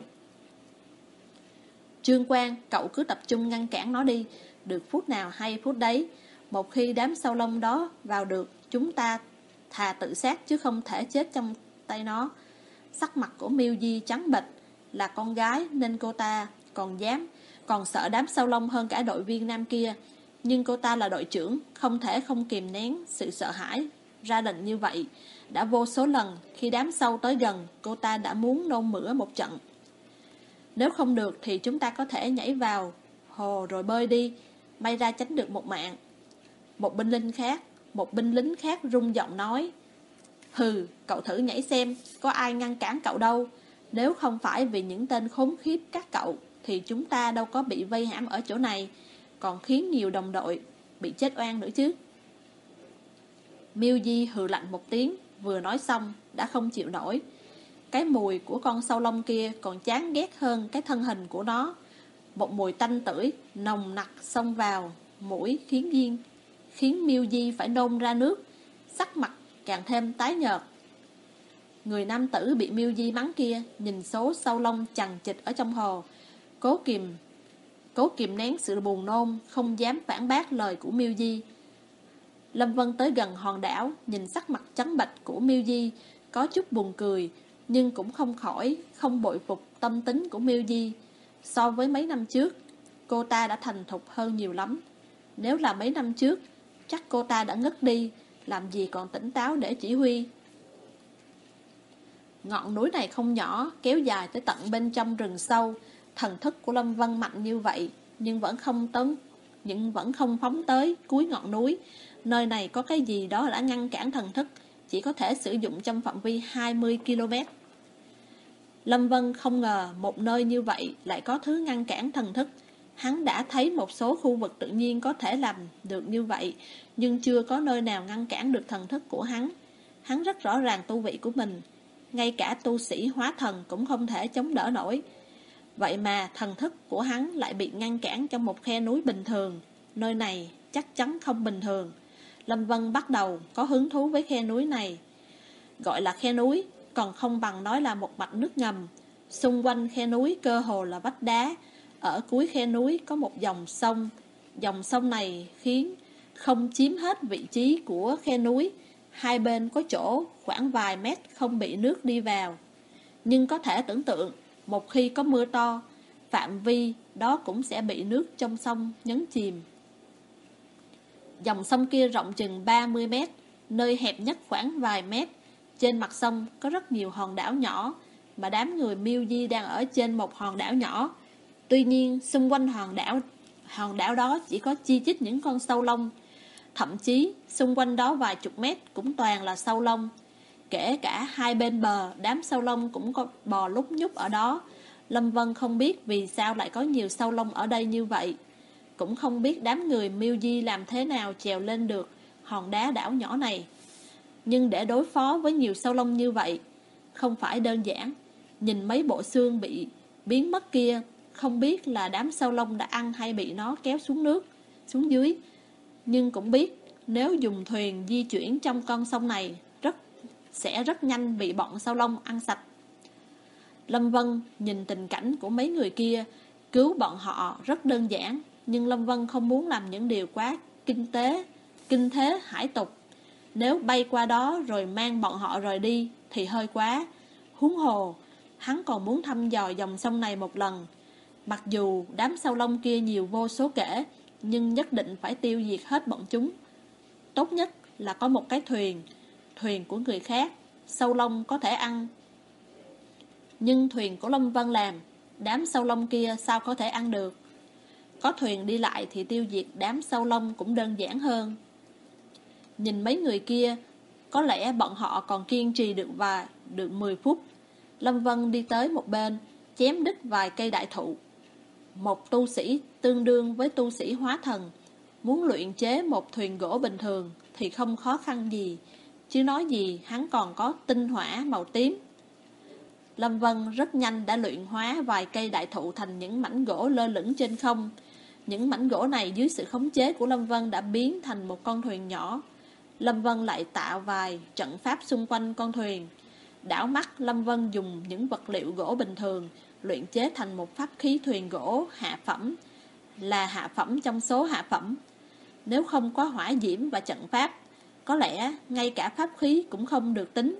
Trương Quang, cậu cứ tập trung ngăn cản nó đi. Được phút nào hay phút đấy. Một khi đám sâu lông đó vào được, chúng ta thà tự sát chứ không thể chết trong tay nó. Sắc mặt của Miêu Di trắng bệch. Là con gái nên cô ta còn sợ đám sâu lông hơn cả đội viên nam kia. Nhưng cô ta là đội trưởng, không thể không kìm nén sự sợ hãi. Ra lệnh như vậy, đã vô số lần khi đám sâu tới gần, cô ta đã muốn nôn mửa một trận. Nếu không được thì chúng ta có thể nhảy vào hồ rồi bơi đi, may ra tránh được một mạng. Một binh lính khác rung giọng nói. Hừ, cậu thử nhảy xem, có ai ngăn cản cậu đâu. Nếu không phải vì những tên khốn khiếp các cậu thì chúng ta đâu có bị vây hãm ở chỗ này, còn khiến nhiều đồng đội bị chết oan nữa chứ. Miêu Di hừ lạnh một tiếng, vừa nói xong đã không chịu nổi. Cái mùi của con sâu lông kia còn chán ghét hơn cái thân hình của nó. Một mùi tanh tưởi nồng nặc xông vào mũi khiến Miêu Di phải nôn ra nước, sắc mặt càng thêm tái nhợt. Người nam tử bị Miêu Di mắng kia nhìn số sâu lông chằng chịt ở trong hồ, cố kìm nén sự buồn nôn, không dám phản bác lời của Miêu Di. Lâm Vân tới gần hòn đảo, nhìn sắc mặt trắng bệch của Miêu Di, có chút buồn cười, nhưng cũng không bội phục tâm tính của Miêu Di. So với mấy năm trước, cô ta đã thành thục hơn nhiều lắm. Nếu là mấy năm trước, chắc cô ta đã ngất đi, làm gì còn tỉnh táo để chỉ huy. Ngọn núi này không nhỏ, kéo dài tới tận bên trong rừng sâu. Thần thức của Lâm Vân mạnh như vậy, nhưng vẫn không phóng tới cuối ngọn núi. Nơi này có cái gì đó đã ngăn cản thần thức, chỉ có thể sử dụng trong phạm vi 20 km. Lâm Vân không ngờ một nơi như vậy lại có thứ ngăn cản thần thức. Hắn đã thấy một số khu vực tự nhiên có thể làm được như vậy, nhưng chưa có nơi nào ngăn cản được thần thức của hắn. Hắn rất rõ ràng tu vị của mình, ngay cả tu sĩ hóa thần cũng không thể chống đỡ nổi. Vậy mà thần thức của hắn lại bị ngăn cản trong một khe núi bình thường. Nơi này chắc chắn không bình thường. Lâm Vân bắt đầu có hứng thú với khe núi này. Gọi là khe núi, còn không bằng nói là một mạch nước ngầm. Xung quanh khe núi cơ hồ là vách đá, Ở cuối khe núi có một dòng sông. Dòng sông này khiến không chiếm hết vị trí của khe núi. Hai bên có chỗ khoảng vài mét không bị nước đi vào. Nhưng có thể tưởng tượng, một khi có mưa to, phạm vi đó cũng sẽ bị nước trong sông nhấn chìm. Dòng sông kia rộng chừng 30 mét, nơi hẹp nhất khoảng vài mét. Trên mặt sông có rất nhiều hòn đảo nhỏ, mà đám người Miêu Di đang ở trên một hòn đảo nhỏ. Tuy nhiên, xung quanh hòn đảo đó chỉ có chi chít những con sâu lông. Thậm chí, xung quanh đó vài chục mét cũng toàn là sâu lông. Kể cả hai bên bờ, đám sâu lông cũng có bò lúc nhúc ở đó. Lâm Vân không biết vì sao lại có nhiều sâu lông ở đây như vậy. Cũng không biết đám người Miêu Di làm thế nào trèo lên được hòn đá đảo nhỏ này. Nhưng để đối phó với nhiều sâu lông như vậy không phải đơn giản. Nhìn mấy bộ xương bị biến mất kia, không biết là đám sâu lông đã ăn hay bị nó kéo xuống nước, xuống dưới. Nhưng cũng biết nếu dùng thuyền di chuyển trong con sông này sẽ rất nhanh bị bọn sâu lông ăn sạch. Lâm Vân nhìn tình cảnh của mấy người kia, cứu bọn họ rất đơn giản. Nhưng Lâm Vân không muốn làm những điều quá kinh thế hải tục. Nếu bay qua đó rồi mang bọn họ rời đi thì hơi quá. Huống hồ, hắn còn muốn thăm dò dòng sông này một lần. Mặc dù đám sâu lông kia nhiều vô số kể, nhưng nhất định phải tiêu diệt hết bọn chúng. Tốt nhất là có một cái thuyền của người khác, sâu lông có thể ăn. Nhưng thuyền của Lâm Vân làm, đám sâu lông kia sao có thể ăn được. Có thuyền đi lại thì tiêu diệt đám sâu lông cũng đơn giản hơn. Nhìn mấy người kia, có lẽ bọn họ còn kiên trì được 10 phút. Lâm Vân đi tới một bên, chém đứt vài cây đại thụ. Một tu sĩ tương đương với tu sĩ hóa thần, muốn luyện chế một thuyền gỗ bình thường thì không khó khăn gì, chứ nói gì hắn còn có tinh hỏa màu tím. Lâm Vân rất nhanh đã luyện hóa vài cây đại thụ thành những mảnh gỗ lơ lửng trên không. Những mảnh gỗ này dưới sự khống chế của Lâm Vân đã biến thành một con thuyền nhỏ. Lâm Vân lại tạo vài trận pháp xung quanh con thuyền. Đảo mắt, Lâm Vân dùng những vật liệu gỗ bình thường luyện chế thành một pháp khí thuyền gỗ hạ phẩm, là hạ phẩm trong số hạ phẩm. Nếu không có hỏa diễm và trận pháp, có lẽ ngay cả pháp khí cũng không được tính.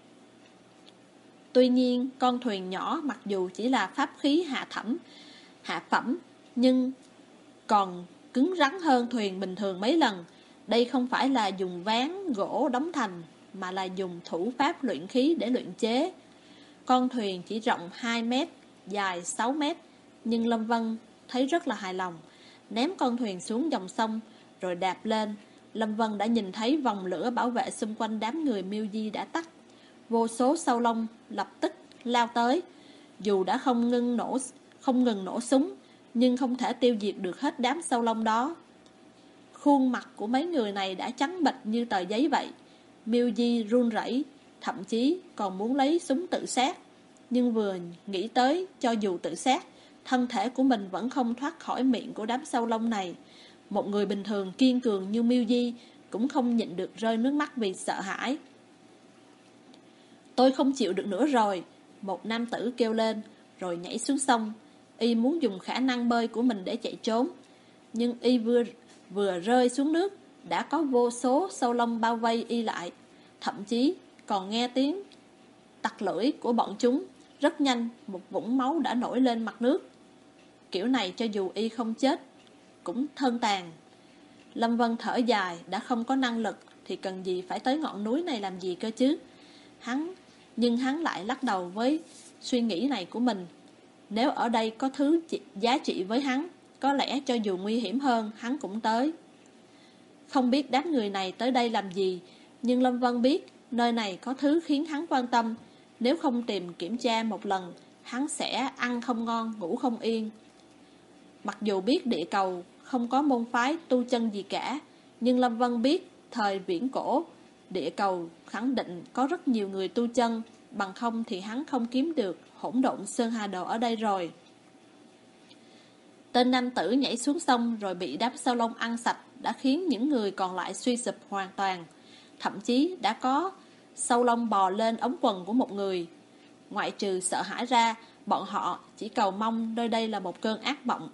Tuy nhiên, con thuyền nhỏ mặc dù chỉ là pháp khí hạ phẩm, nhưng còn cứng rắn hơn thuyền bình thường mấy lần. Đây không phải là dùng ván gỗ đóng thành, mà là dùng thủ pháp luyện khí để luyện chế. Con thuyền chỉ rộng 2 mét, dài 6 mét, nhưng Lâm Vân thấy rất là hài lòng. Ném con thuyền xuống dòng sông, rồi đạp lên. Lâm Vân đã nhìn thấy vòng lửa bảo vệ xung quanh đám người Miêu Di đã tắt. Vô số sâu lông lập tức lao tới. Dù đã không ngừng nổ súng, nhưng không thể tiêu diệt được hết đám sâu lông đó. Khuôn mặt của mấy người này đã trắng bệch như tờ giấy vậy. Miêu Di run rẩy, thậm chí còn muốn lấy súng tự sát. Nhưng vừa nghĩ tới cho dù tự sát, thân thể của mình vẫn không thoát khỏi miệng của đám sâu lông này. Một người bình thường kiên cường như Miêu Di cũng không nhịn được rơi nước mắt vì sợ hãi. Tôi không chịu được nữa rồi, một nam tử kêu lên, rồi nhảy xuống sông. Y muốn dùng khả năng bơi của mình để chạy trốn. Nhưng Y vừa rơi xuống nước, đã có vô số sâu lông bao vây Y lại. Thậm chí còn nghe tiếng tặc lưỡi của bọn chúng. Rất nhanh, một vũng máu đã nổi lên mặt nước. Kiểu này cho dù Y không chết cũng thân tàn. Lâm Vân thở dài, đã không có năng lực thì cần gì phải tới ngọn núi này làm gì cơ chứ. Nhưng hắn lại lắc đầu với suy nghĩ này của mình. Nếu ở đây có thứ giá trị với hắn, có lẽ cho dù nguy hiểm hơn, hắn cũng tới. Không biết đám người này tới đây làm gì, nhưng Lâm Vân biết nơi này có thứ khiến hắn quan tâm. Nếu không tìm kiểm tra một lần, hắn sẽ ăn không ngon, ngủ không yên. Mặc dù biết địa cầu không có môn phái tu chân gì cả, nhưng Lâm Vân biết thời viễn cổ, địa cầu khẳng định có rất nhiều người tu chân, bằng không thì hắn không kiếm được hỗn độn sơn hà đồ ở đây rồi. Tên nam tử nhảy xuống sông rồi bị đám sâu lông ăn sạch đã khiến những người còn lại suy sụp hoàn toàn. Thậm chí đã có sâu lông bò lên ống quần của một người. Ngoại trừ sợ hãi ra, Bọn họ chỉ cầu mong nơi đây là một cơn ác mộng.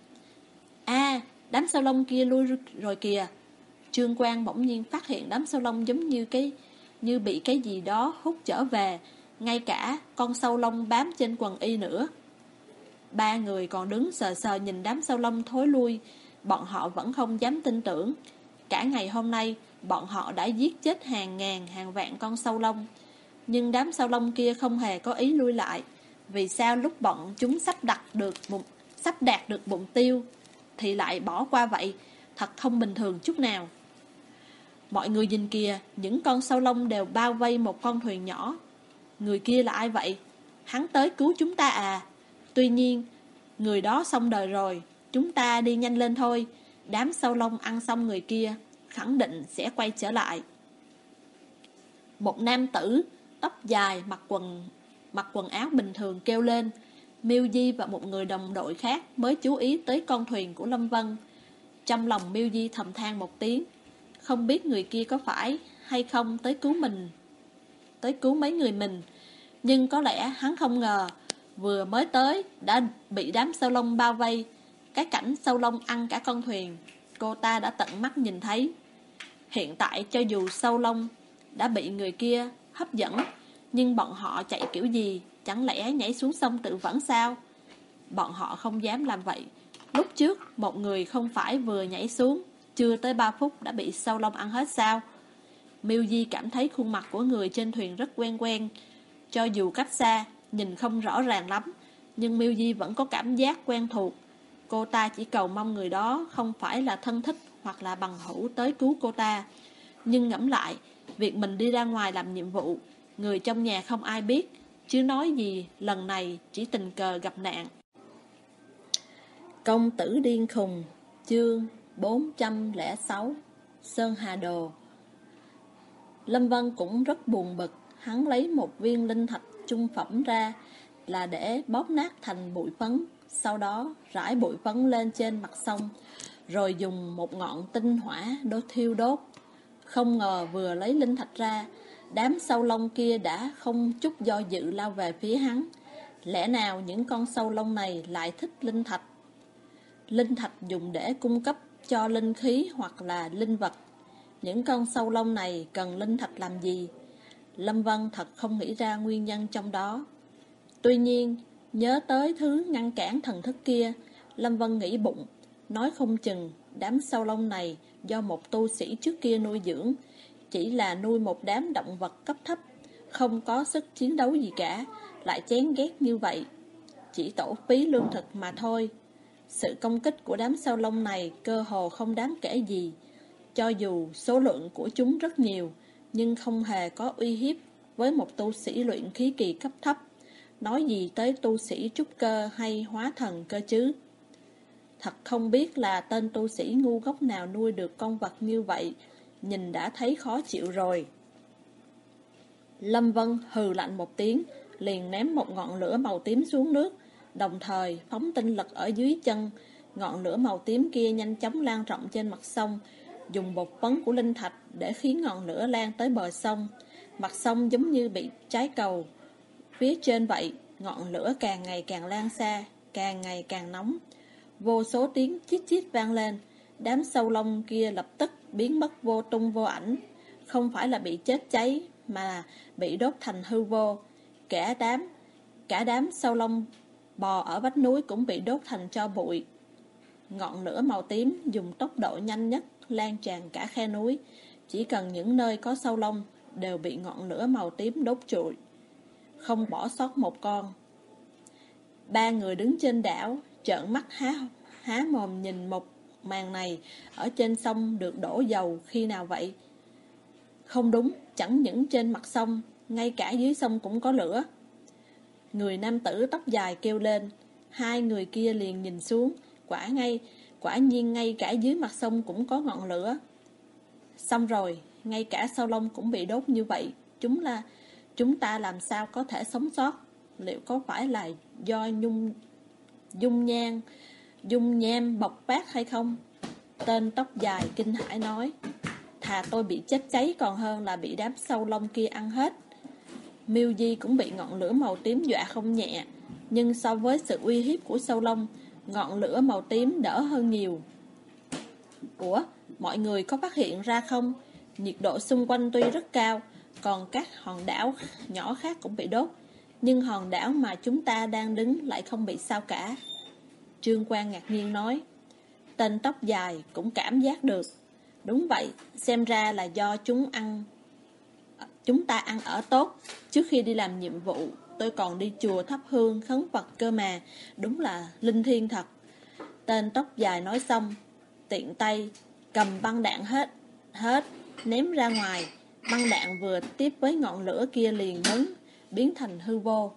Đám sao lông kia lui rồi kìa. Trương Quang bỗng nhiên phát hiện đám sao lông giống như bị cái gì đó hút trở về, ngay cả con sâu lông bám trên quần y nữa. Ba người còn đứng sờ sờ nhìn đám sâu lông thối lui. Bọn họ vẫn không dám tin tưởng. Cả ngày hôm nay bọn họ đã giết chết hàng ngàn hàng vạn con sâu lông, nhưng đám sâu lông kia không hề có ý lui lại. Vì sao lúc bọn chúng sắp đạt được mục tiêu thì lại bỏ qua vậy? Thật không bình thường chút nào. Mọi người nhìn kìa, những con sâu lông đều bao vây một con thuyền nhỏ. Người kia là ai vậy? Hắn tới cứu chúng ta à? Tuy nhiên, người đó xong đời rồi. Chúng ta đi nhanh lên thôi. Đám sâu lông ăn xong người kia khẳng định sẽ quay trở lại. Một nam tử tóc dài mặc quần áo bình thường kêu lên. Miêu Di và một người đồng đội khác mới chú ý tới con thuyền của Lâm Vân. Trong lòng Miêu Di thầm than một tiếng. Không biết người kia có phải hay không tới cứu mấy người mình. Nhưng có lẽ hắn không ngờ vừa mới tới đã bị đám sâu lông bao vây. Cái cảnh sâu lông ăn cả con thuyền cô ta đã tận mắt nhìn thấy. Hiện tại cho dù sâu lông đã bị người kia hấp dẫn, nhưng bọn họ chạy kiểu gì? Chẳng lẽ nhảy xuống sông tự vẫn sao? Bọn họ không dám làm vậy. Lúc trước một người không phải vừa nhảy xuống, chưa tới 3 phút đã bị sâu lông ăn hết sao? Miêu Di cảm thấy khuôn mặt của người trên thuyền rất quen. Cho dù cách xa nhìn không rõ ràng lắm, nhưng Miêu Di vẫn có cảm giác quen thuộc. Cô ta chỉ cầu mong người đó không phải là thân thích hoặc là bằng hữu tới cứu cô ta. Nhưng ngẫm lại, việc mình đi ra ngoài làm nhiệm vụ, người trong nhà không ai biết, chứ nói gì lần này chỉ tình cờ gặp nạn. Công tử điên khùng. Chương 406. Sơn Hà Đồ. Lâm Vân cũng rất buồn bực. Hắn lấy một viên linh thạch trung phẩm ra là để bóp nát thành bụi phấn, sau đó rải bụi phấn lên trên mặt sông, rồi dùng một ngọn tinh hỏa thiêu đốt. Không ngờ vừa lấy linh thạch ra, đám sâu lông kia đã không chút do dự lao về phía hắn. Lẽ nào những con sâu lông này lại thích linh thạch? Linh thạch dùng để cung cấp cho linh khí hoặc là linh vật. Những con sâu lông này cần linh thạch làm gì? Lâm Vân thật không nghĩ ra nguyên nhân trong đó. Tuy nhiên, nhớ tới thứ ngăn cản thần thức kia, Lâm Vân nghĩ bụng, nói không chừng đám sâu lông này do một tu sĩ trước kia nuôi dưỡng, chỉ là nuôi một đám động vật cấp thấp, không có sức chiến đấu gì cả, lại chán ghét như vậy, chỉ tổ phí lương thực mà thôi. Sự công kích của đám sâu lông này cơ hồ không đáng kể gì. Cho dù số lượng của chúng rất nhiều, nhưng không hề có uy hiếp với một tu sĩ luyện khí kỳ cấp thấp. Nói gì tới tu sĩ trúc cơ hay hóa thần cơ chứ? Thật không biết là tên tu sĩ ngu ngốc nào nuôi được con vật như vậy, nhìn đã thấy khó chịu rồi. Lâm Vân hừ lạnh một tiếng, liền ném một ngọn lửa màu tím xuống nước, đồng thời phóng tinh lực ở dưới chân. Ngọn lửa màu tím kia nhanh chóng lan rộng trên mặt sông, dùng bột phấn của linh thạch để khiến ngọn lửa lan tới bờ sông. Mặt sông giống như bị trái cầu phía trên vậy, ngọn lửa càng ngày càng lan xa, càng ngày càng nóng. Vô số tiếng chít chít vang lên, đám sâu lông kia lập tức biến mất vô tung vô ảnh. Không phải là bị chết cháy, mà bị đốt thành hư vô. Cả đám sâu lông bò ở vách núi cũng bị đốt thành tro bụi. Ngọn lửa màu tím dùng tốc độ nhanh nhất lan tràn cả khe núi. Chỉ cần những nơi có sâu lông đều bị ngọn lửa màu tím đốt trụi, không bỏ sót một con. Ba người đứng trên đảo trợn mắt há mồm nhìn một màn này. Ở trên sông được đổ dầu khi nào vậy? Không đúng, chẳng những trên mặt sông, ngay cả dưới sông cũng có lửa. Người nam tử tóc dài kêu lên. Hai người kia liền nhìn xuống. Quả nhiên ngay cả dưới mặt sông cũng có ngọn lửa. Xong rồi, ngay cả sâu lông cũng bị đốt như vậy. Chúng ta làm sao có thể sống sót? Liệu có phải là do dung nham bộc phát hay không? Tên tóc dài kinh hãi nói. Thà tôi bị chết cháy còn hơn là bị đám sâu lông kia ăn hết. Miêu Di cũng bị ngọn lửa màu tím dọa không nhẹ. nhưng so với sự uy hiếp của sâu lông, ngọn lửa màu tím đỡ hơn nhiều. Ủa, mọi người có phát hiện ra không? Nhiệt độ xung quanh tuy rất cao, còn các hòn đảo nhỏ khác cũng bị đốt, nhưng hòn đảo mà chúng ta đang đứng lại không bị sao cả. Trương Quang ngạc nhiên nói. Tên tóc dài cũng cảm giác được. Đúng vậy, xem ra là do chúng ta ăn ở tốt. Trước khi đi làm nhiệm vụ, tôi còn đi chùa thắp hương khấn Phật cơ mà. Đúng là linh thiêng thật. Tên tóc dài nói xong, tiện tay cầm băng đạn hết ném ra ngoài. Băng đạn vừa tiếp với ngọn lửa kia liền biến thành hư vô.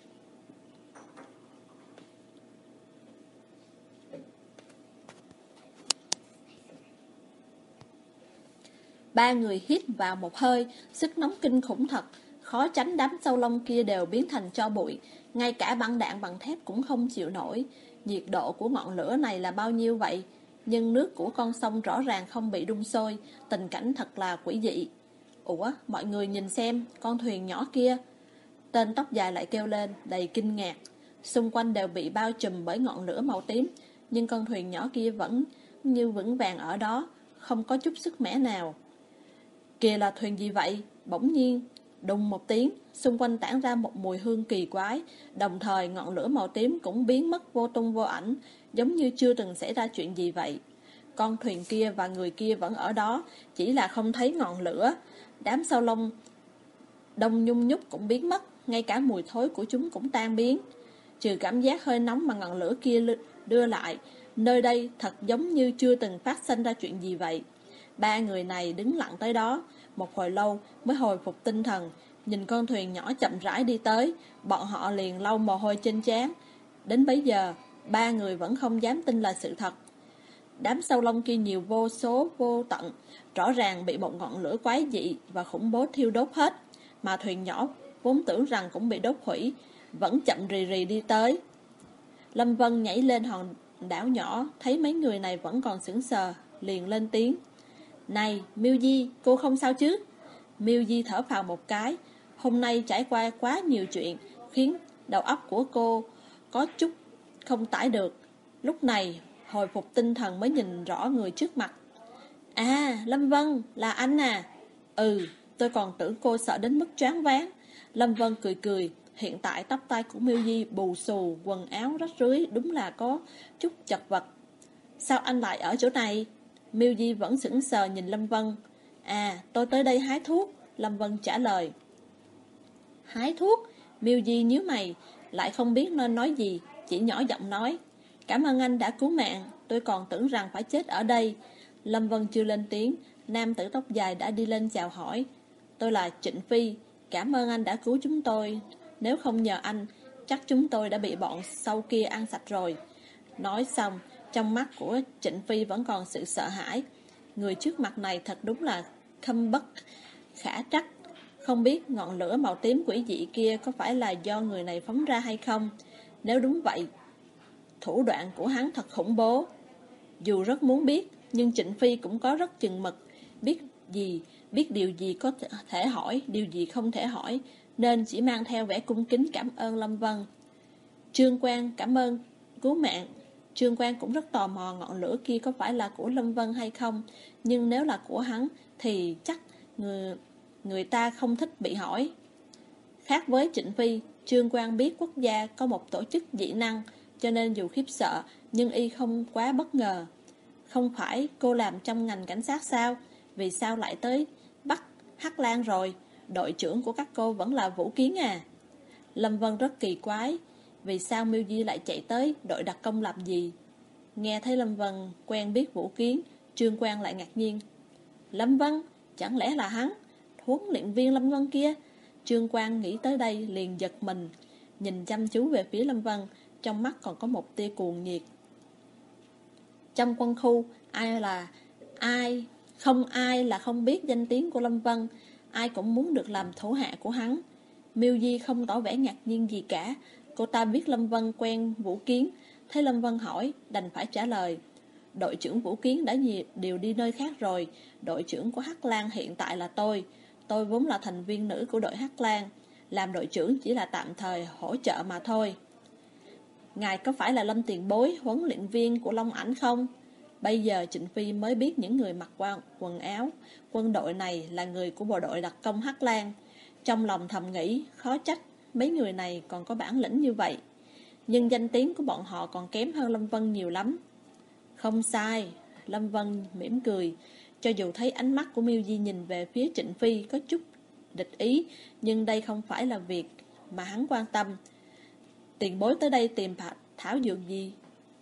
Ba người hít vào một hơi, sức nóng kinh khủng thật, khó tránh đám sâu lông kia đều biến thành tro bụi, ngay cả băng đạn bằng thép cũng không chịu nổi. Nhiệt độ của ngọn lửa này là bao nhiêu vậy? Nhưng nước của con sông rõ ràng không bị đun sôi, tình cảnh thật là quỷ dị. Ủa, mọi người nhìn xem, con thuyền nhỏ kia. Tên tóc dài lại kêu lên, đầy kinh ngạc. Xung quanh đều bị bao trùm bởi ngọn lửa màu tím, nhưng con thuyền nhỏ kia vẫn như vững vàng ở đó, không có chút sức mẻ nào. Kìa là thuyền gì vậy? Bỗng nhiên, đùng một tiếng, xung quanh tản ra một mùi hương kỳ quái, đồng thời ngọn lửa màu tím cũng biến mất vô tung vô ảnh, giống như chưa từng xảy ra chuyện gì vậy. Con thuyền kia và người kia vẫn ở đó, chỉ là không thấy ngọn lửa. Đám sao lông đông nhung nhúc cũng biến mất, ngay cả mùi thối của chúng cũng tan biến. Trừ cảm giác hơi nóng mà ngọn lửa kia đưa lại, nơi đây thật giống như chưa từng phát sinh ra chuyện gì vậy. Ba người này đứng lặng tới đó, một hồi lâu mới hồi phục tinh thần, nhìn con thuyền nhỏ chậm rãi đi tới, bọn họ liền lau mồ hôi trên trán. Đến bấy giờ, ba người vẫn không dám tin là sự thật. Đám sâu lông kia nhiều vô số vô tận, rõ ràng bị một ngọn lửa quái dị và khủng bố thiêu đốt hết, mà thuyền nhỏ vốn tưởng rằng cũng bị đốt hủy, vẫn chậm rì rì đi tới. Lâm Vân nhảy lên hòn đảo nhỏ, thấy mấy người này vẫn còn sững sờ, liền lên tiếng. Này, Miêu Di, cô không sao chứ? Miêu Di thở phào một cái. Hôm nay trải qua quá nhiều chuyện, khiến đầu óc của cô có chút không tải được. Lúc này, hồi phục tinh thần mới nhìn rõ người trước mặt. À, Lâm Vân, là anh à? Ừ, tôi còn tưởng cô sợ đến mức choáng váng. Lâm Vân cười cười. Hiện tại tóc tai của Miêu Di bù xù, quần áo rách rưới, đúng là có chút chật vật. Sao anh lại ở chỗ này? Miêu Di vẫn sững sờ nhìn Lâm Vân. À, tôi tới đây hái thuốc, Lâm Vân trả lời. Hái thuốc? Miêu Di nhíu mày, lại không biết nên nói gì, chỉ nhỏ giọng nói. Cảm ơn anh đã cứu mạng, tôi còn tưởng rằng phải chết ở đây. Lâm Vân chưa lên tiếng, nam tử tóc dài đã đi lên chào hỏi. Tôi là Trịnh Phi, cảm ơn anh đã cứu chúng tôi. Nếu không nhờ anh, chắc chúng tôi đã bị bọn sâu kia ăn sạch rồi. Nói xong, trong mắt của Trịnh Phi vẫn còn sự sợ hãi. Người trước mặt này thật đúng là khâm bất khả trắc. Không biết ngọn lửa màu tím quỷ dị kia có phải là do người này phóng ra hay không? Nếu đúng vậy, thủ đoạn của hắn thật khủng bố. Dù rất muốn biết, nhưng Trịnh Phi cũng có rất chừng mực. Biết điều gì có thể hỏi, điều gì không thể hỏi, nên chỉ mang theo vẻ cung kính cảm ơn Lâm Vân. Trương Quang cảm ơn cứu mạng. Trương Quang cũng rất tò mò ngọn lửa kia có phải là của Lâm Vân hay không, nhưng nếu là của hắn thì chắc người ta không thích bị hỏi. Khác với Trịnh Phi, Trương Quang biết quốc gia có một tổ chức dị năng, cho nên dù khiếp sợ nhưng y không quá bất ngờ. Không phải cô làm trong ngành cảnh sát sao? Vì sao lại tới Bắc Hắc Lan rồi? Đội trưởng của các cô vẫn là Vũ Kiến à? Lâm Vân rất kỳ quái. Vì sao Miêu Di lại chạy tới đội đặc công làm gì? Nghe thấy Lâm Vân quen biết Vũ Kiến, Trương Quang lại ngạc nhiên. Lâm Vân? Chẳng lẽ là hắn? Huấn luyện viên Lâm Vân kia? Trương Quang nghĩ tới đây liền giật mình, nhìn chăm chú về phía Lâm Vân, trong mắt còn có một tia cuồng nhiệt. Trong quân khu, không ai là không biết danh tiếng của Lâm Vân, ai cũng muốn được làm thủ hạ của hắn. Miêu Di không tỏ vẻ ngạc nhiên gì cả. Cô ta biết Lâm Vân quen Vũ Kiến, thấy Lâm Vân hỏi, đành phải trả lời. Đội trưởng Vũ Kiến đã điều đi nơi khác rồi. Đội trưởng của Hắc Lan hiện tại là tôi. Tôi vốn là thành viên nữ của đội Hắc Lan. Làm đội trưởng chỉ là tạm thời hỗ trợ mà thôi. ngài có phải là Lâm tiền bối, huấn luyện viên của Long Ảnh không? Bây giờ Trịnh Phi mới biết những người mặc quần áo quân đội này là người của bộ đội đặc công Hắc Lang. Trong lòng thầm nghĩ, khó trách mấy người này còn có bản lĩnh như vậy. Nhưng danh tiếng của bọn họ còn kém hơn Lâm Vân nhiều lắm. Không sai, Lâm Vân mỉm cười. Cho dù thấy ánh mắt của Miêu Di nhìn về phía Trịnh Phi có chút địch ý, nhưng đây không phải là việc mà hắn quan tâm. Tiền bối tới đây tìm thảo dược gì?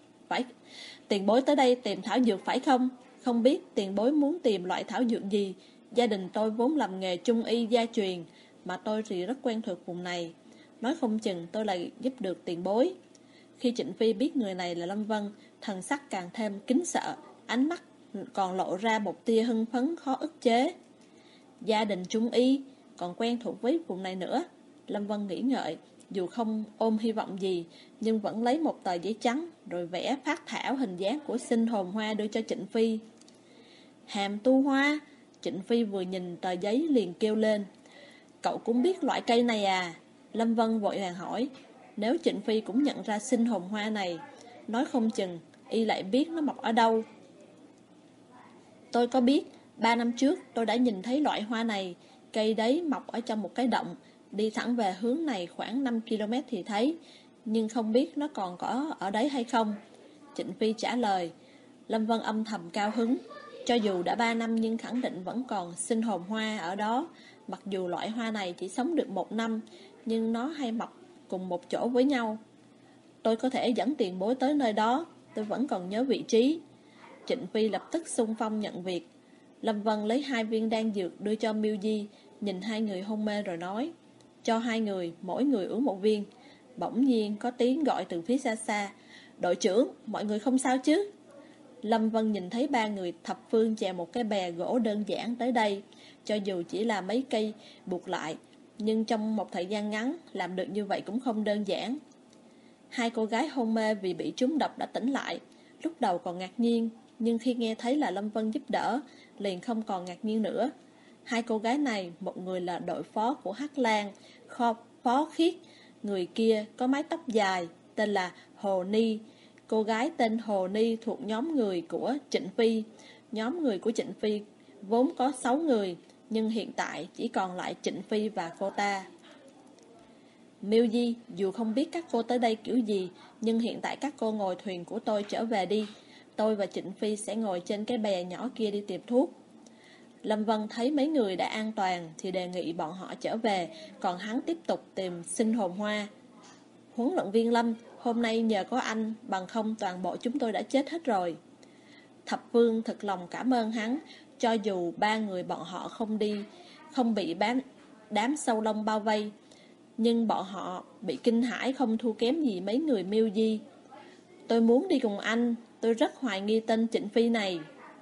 Tiền bối tới đây tìm thảo dược phải không? Không biết tiền bối muốn tìm loại thảo dược gì? Gia đình tôi vốn làm nghề trung y gia truyền, mà tôi thì rất quen thuộc vùng này. Nói không chừng tôi lại giúp được tiền bối. Khi Trịnh Phi biết người này là Lâm Vân, thần sắc càng thêm kính sợ, ánh mắt còn lộ ra một tia hưng phấn khó ức chế. Gia đình trung y, còn quen thuộc với vùng này nữa. Lâm Vân nghĩ ngợi, dù không ôm hy vọng gì, nhưng vẫn lấy một tờ giấy trắng, rồi vẽ phác thảo hình dáng của sinh hồn hoa đưa cho Trịnh Phi. Hàm tu hoa. Trịnh Phi vừa nhìn tờ giấy liền kêu lên, cậu cũng biết loại cây này à? Lâm Vân vội vàng hỏi. Nếu Trịnh Phi cũng nhận ra sinh hồn hoa này, nói không chừng y lại biết nó mọc ở đâu. Tôi có biết, 3 năm trước tôi đã nhìn thấy loại hoa này. Cây đấy mọc ở trong một cái động, đi thẳng về hướng này khoảng 5 km thì thấy, nhưng không biết nó còn có ở đấy hay không. Trịnh Phi trả lời. Lâm Vân âm thầm cao hứng. Cho dù đã 3 năm nhưng khẳng định vẫn còn sinh hồn hoa ở đó. Mặc dù loại hoa này chỉ sống được 1 năm, nhưng nó hay mọc cùng một chỗ với nhau. Tôi có thể dẫn tiền bối tới nơi đó, tôi vẫn còn nhớ vị trí. Trịnh Phi lập tức xung phong nhận việc. Lâm Vân lấy 2 viên đan dược đưa cho Miêu Di, nhìn 2 người hôn mê rồi nói, cho 2 người, mỗi người uống 1 viên. Bỗng nhiên có tiếng gọi từ phía xa xa, đội trưởng, mọi người không sao chứ? Lâm Vân nhìn thấy 3 người thập phương chèo một cái bè gỗ đơn giản tới đây. Cho dù chỉ là mấy cây buộc lại, nhưng trong một thời gian ngắn làm được như vậy cũng không đơn giản. 2 cô gái hôn mê vì bị trúng độc đã tỉnh lại. Lúc đầu còn ngạc nhiên, nhưng khi nghe thấy là Lâm Vân giúp đỡ, liền không còn ngạc nhiên nữa. 2 cô gái này, một người là đội phó của Hắc Lang, Phó Khiết, người kia có mái tóc dài, tên là Hồ Ni. Cô gái tên Hồ Ni thuộc nhóm người của Trịnh Phi. Nhóm người của Trịnh Phi vốn có 6 người, nhưng hiện tại chỉ còn lại Trịnh Phi và cô ta. Miêu Di, dù không biết các cô tới đây kiểu gì, nhưng hiện tại các cô ngồi thuyền của tôi trở về đi. Tôi và Trịnh Phi sẽ ngồi trên cái bè nhỏ kia đi tìm thuốc. Lâm Vân thấy mấy người đã an toàn thì đề nghị bọn họ trở về, còn hắn tiếp tục tìm sinh hồn hoa. Huấn luyện viên Lâm, hôm nay nhờ có anh, bằng không toàn bộ chúng tôi đã chết hết rồi. Thập Phương thật lòng cảm ơn hắn, cho dù 3 người bọn họ không bị đám sâu lông bao vây, nhưng bọn họ bị kinh hãi không thua kém gì mấy người Miêu Di. Tôi muốn đi cùng anh, tôi rất hoài nghi tên Trịnh Phi này.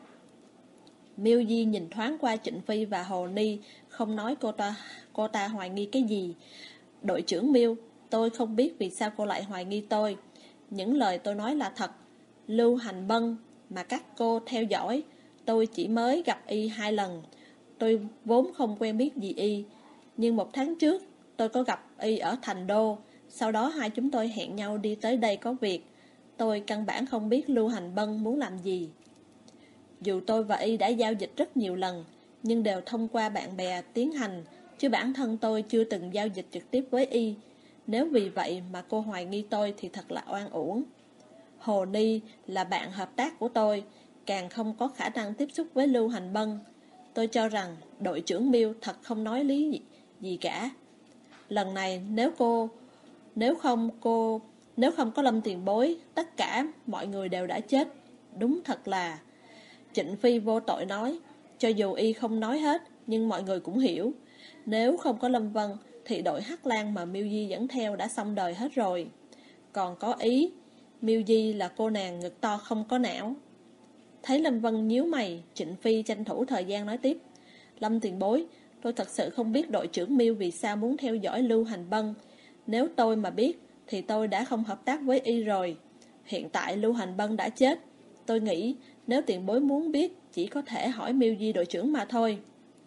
Miêu Di nhìn thoáng qua Trịnh Phi và Hồ Ni, không nói cô ta hoài nghi cái gì. Đội trưởng Miêu, tôi không biết vì sao cô lại hoài nghi tôi. Những lời tôi nói là thật. Lưu Hành Bân mà các cô theo dõi, tôi chỉ mới gặp y 2 lần. Tôi vốn không quen biết gì y, nhưng 1 tháng trước tôi có gặp y ở Thành Đô. Sau đó 2 chúng tôi hẹn nhau đi tới đây có việc. Tôi căn bản không biết Lưu Hành Bân muốn làm gì. Dù tôi và y đã giao dịch rất nhiều lần, nhưng đều thông qua bạn bè tiến hành, chứ bản thân tôi chưa từng giao dịch trực tiếp với y. Nếu vì vậy mà cô hoài nghi tôi thì thật là oan uổng. Hồ Ni là bạn hợp tác của tôi, càng không có khả năng tiếp xúc với Lưu Hành Bân. Tôi cho rằng đội trưởng Miêu thật không nói lý gì cả. Lần này nếu không có Lâm tiền bối, tất cả mọi người đều đã chết. Đúng thật là... Trịnh Phi vô tội nói, cho dù y không nói hết, nhưng mọi người cũng hiểu. Nếu không có Lâm Vân, thì đội Hắc Lang mà Miêu Di dẫn theo đã xong đời hết rồi. Còn có ý, Miêu Di là cô nàng ngực to không có não. Thấy Lâm Vân nhíu mày, Trịnh Phi tranh thủ thời gian nói tiếp. Lâm tiền bối, tôi thật sự không biết đội trưởng Miêu vì sao muốn theo dõi Lưu Hành Bân. Nếu tôi mà biết, thì tôi đã không hợp tác với y rồi. Hiện tại Lưu Hành Bân đã chết. Tôi nghĩ nếu tiền bối muốn biết, chỉ có thể hỏi Miêu Di đội trưởng mà thôi.